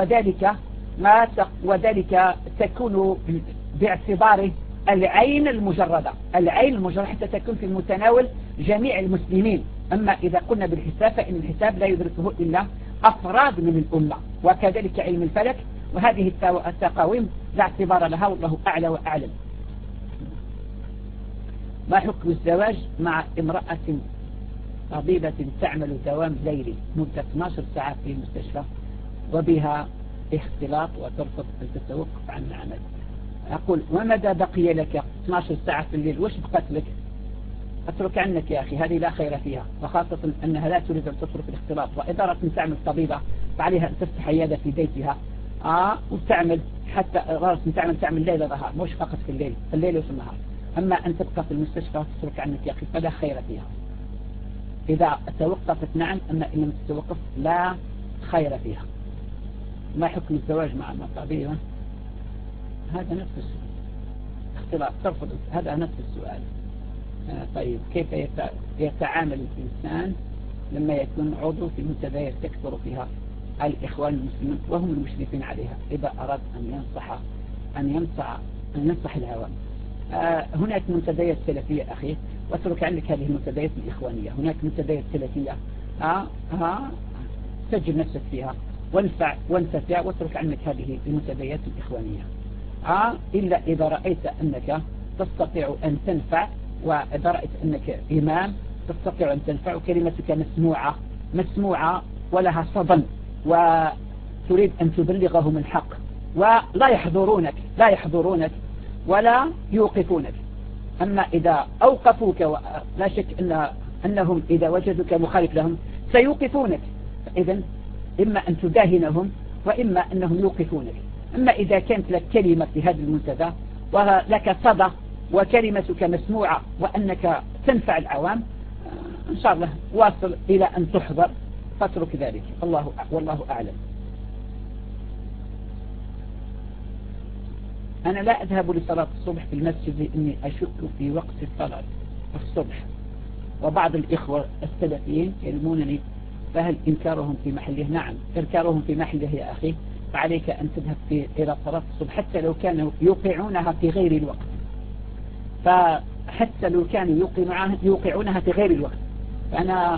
وذلك تكون باعتبار العين المجردة حتى تكون في متناول جميع المسلمين. أما إذا قلنا بالحساب فإن الحساب لا يدركه إلا أفراد من الأمة، وكذلك علم الفلك، وهذه التقاويم لا اعتبار لها، والله أعلى وأعلم. ما حكم الزواج مع امرأة طبيبة تعمل دوام ليلي مدة 12 ساعة في المستشفى وبها اختلاط وترفض أن تتوقف عن العمل. أقول وماذا بقي لك 12 ساعة في الليل؟ وش بقت لك؟ اترك عنك يا أخي، هذه لا خير فيها، وخاصة أنها لا تريد أن تترك الاختلاط. وإذا أردت أن تعمل طبيبة فعليها أن تفتح عيادة في بيتها وتعمل حتى أردت أن تعمل ليلة نهار، مش فقط في الليل وفي النهار. أما أن تبقى في المستشفى وتترك عنك يا أخي فلا خير فيها. إذا توقفت نعم، أما إن لم تتوقف لا خير فيها. ما حكم الزواج مع طبيبة؟ هذا نفس السؤال. اختلاط ترفض، هذا نفس السؤال. طيب كيف يتعامل الإنسان لما يكون عضو في منتديات تكثر فيها الإخوان المسلمين وهم المشرفين عليها إذا أراد أن ينصح العوام؟ هناك منتديات سلفية أخي، واترك عنك هذه المنتديات الإخوانية. هناك منتديات سلفية سجل نفسك فيها وانتفع واترك عنك هذه المنتديات الإخوانية. إلا إذا رأيت أنك تستطيع أن تنفع، وإذا رأيت أنك إمام تستطيع أن تنفع وكلمتك مسموعة ولها صدى وتريد أن تبلغهم الحق ولا يحضرونك ولا يوقفونك. أما إذا أوقفوك لا شك أنهم إذا وجدوك مخالف لهم سيوقفونك، إذن إما أن تداهنهم وإما أنهم يوقفونك. أما إذا كانت لك كلمة في هذا المنتدى ولك صدى وكلمتك مسموعة وأنك تنفع العوام، إن شاء الله واصل إلى أن تحضر فاترك ذلك. والله أعلم. أنا لا أذهب لصلاة الصبح في المسجد لأني أشك في وقت الصلاة الصبح، وبعض الإخوة السلفيين يلمونني، فهل إنكارهم في محله؟ نعم إنكارهم في محله يا أخي، فعليك أن تذهب إلى صلاة الصبح حتى لو كانوا يوقعونها في غير الوقت. فحتى لو كانوا يوقعونها في غير الوقت، فأنا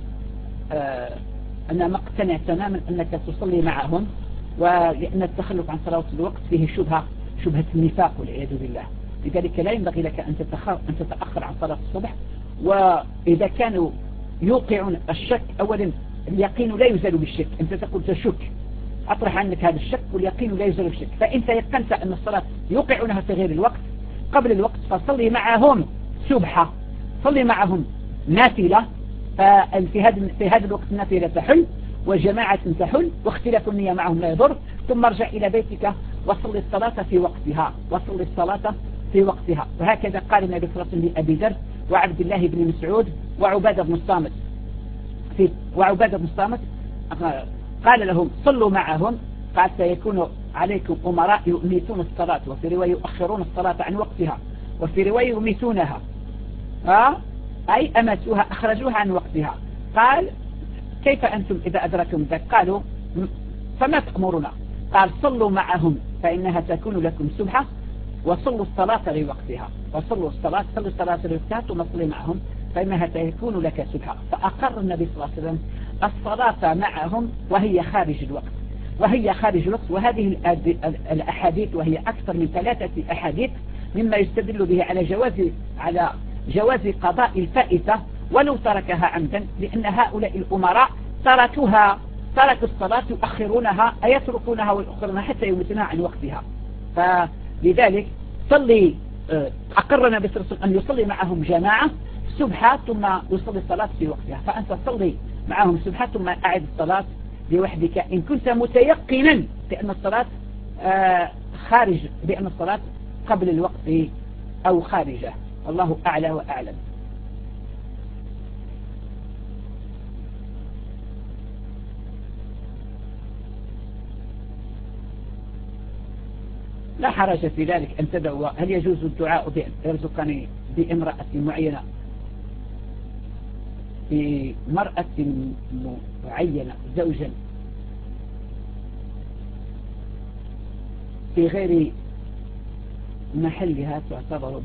مقتنع تماما أنك تصلي معهم، ولأن التخلف عن صلاة الوقت فيه شبهة النفاق والعياذ بالله. لذلك لا ينبغي لك أن تتأخر عن صلاة الصبح. وإذا كانوا يوقعون الشك، أولا اليقين لا يزال بالشك، أنت تقول تشك، أطرح عنك هذا الشك، واليقين لا يزال بالشك. فإنت يقنت أن الصلاة يوقعونها في غير الوقت قبل الوقت، فصلي معهم سبحة، صلي معهم نافلة، في هذا الوقت النافلة تحل وجماعة تحل واختلاف النية معهم لا يضر. ثم ارجع إلى بيتك وصلي الصلاة في وقتها. وهكذا قال النبي صلى الله عليه وسلم لأبي ذر وعبد الله بن مسعود وعبادة بن الصامت قال لهم صلوا معهم، قال سيكون عليكم أمراء يؤمتون الصلاة، وفي رواية يؤخرون الصلاة عن وقتها، وفي رواية يميتونها، أي أمسوها أخرجوها عن وقتها. قال كيف أنتم إذا أدركم ذلك؟ قالوا فما تأمرنا؟ قال صلوا معهم فإنها تكون لكم سبحة، وصلوا الصلاة لوقتها، صلوا الصلاة لوقتها ثم صلوا معهم فإنها تكون لك سبحة. فأقر النبي صلى الله عليه وسلم الصلاة معهم وهي خارج الوقت. وهذه الأحاديث، وهي أكثر من 3 أحاديث، مما يستدل به على جواز قضاء الفائتة ولو تركها عمدا، لأن هؤلاء الأمراء تركوا الصلاة يؤخرونها، يتركونها ويؤخرونها حتى يمتنع عن وقتها. فلذلك أقر النبي صلى الله عليه وسلم أن يصلي معهم جماعة سبحة ثم يصلي الصلاة في وقتها. فأنت صلي معهم سبحة ثم أعد الصلاة لوحدك إن كنت متيقنا بأن الصلاة بأن الصلاة قبل الوقت أو خارجه. الله أعلى وأعلم. لا حرج في ذلك أن تدعو. هل يجوز الدعاء بأن يرزقني بامرأة معينة زوجا في غير محلها تعتبر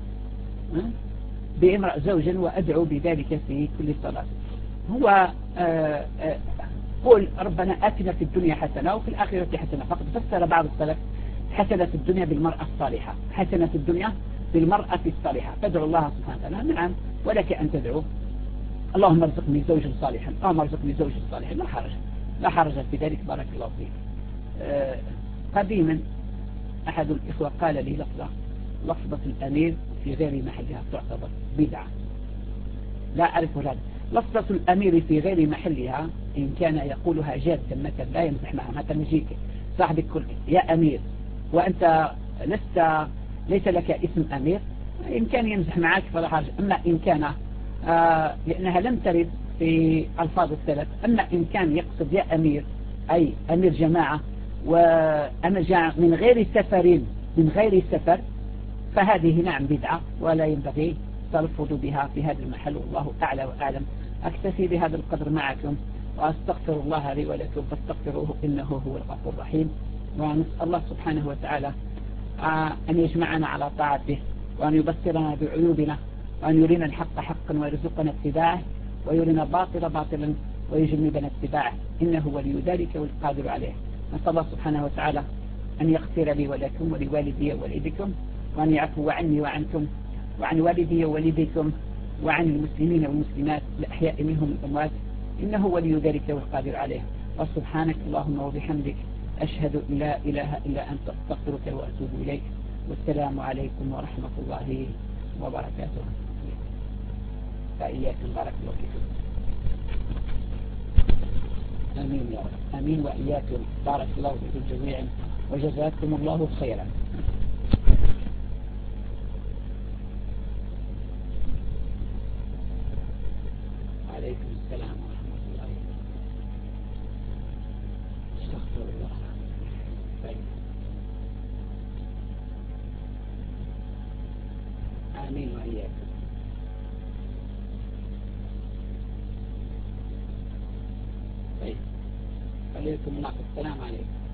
بامرأة زوجا وأدعو بذلك في كل صلاة؟ هو قول ربنا آتنا في الدنيا حسنة وفي الآخرة حسنة. فقد فسر بعض السلف حسنة الدنيا بالمرأة الصالحة، حسنة الدنيا بالمرأة الصالحة. فادعو الله سبحانه وتعالى. نعم، ولك أن تدعو اللهم ارزقني زوجا صالحا، اللهم ارزقني زوجا صالحا، لا حرج في ذلك. بارك الله فيك. قديما أحد الإخوة قال لي لفظة الأمير في غير محلها تعتبر بدعة. لا أعرف هذا. لفظة الأمير في غير محلها إن كان يقولها جادا مثلا لا يمزح معها، مثلا يجيك صاحبك كل يا أمير وأنت ليس لك اسم أمير، إن كان يمزح معك فلا حرج. أما إن كان لأنها لم ترد في ألفاظ الثلاث، أما إن كان يقصد يا أمير أي أمير جماعة وأمير جماعة من غير سفر فهذه نعم بدعة ولا ينبغي تلفظ بها في هذا المحل. والله أعلى وأعلم. أكتفي بهذا القدر معكم وأستغفر الله لي ولكم فاستغفروه إنه هو الغفور الرحيم. ونسأل الله سبحانه وتعالى أن يجمعنا على طاعته وأن يبصرنا بعيوبنا وأن يرينا الحق حقا ويرزقنا اتباعه ويرينا باطلا باطلا ويجنبنا اتباعه إنه ولي ذلك والقادر عليه. نسأل الله سبحانه وتعالى أن يغفر لي ولكم ولوالدي ووالدكم وأن يعفو عني وعنكم وعن والدي ووالدكم وعن المسلمين والمسلمات الأحياء منهم الأموات إنه ولي ذلك والقادر عليه. وسبحانك اللهم وبحمدك أشهد أن لا إله إلا أنت أستغفرك وأتوب إليك. والسلام عليكم ورحمة الله وبركاته. فإياكم بارك الله فيكم. آمين يا رب. آمين وإياكم. بارك الله فيكم جميعا وجزاكم الله خيرا. عليكم السلام ورحمة الله. استغفر الله. طيب. آمين وإياكم. طيب. عليكم السلام عليكم.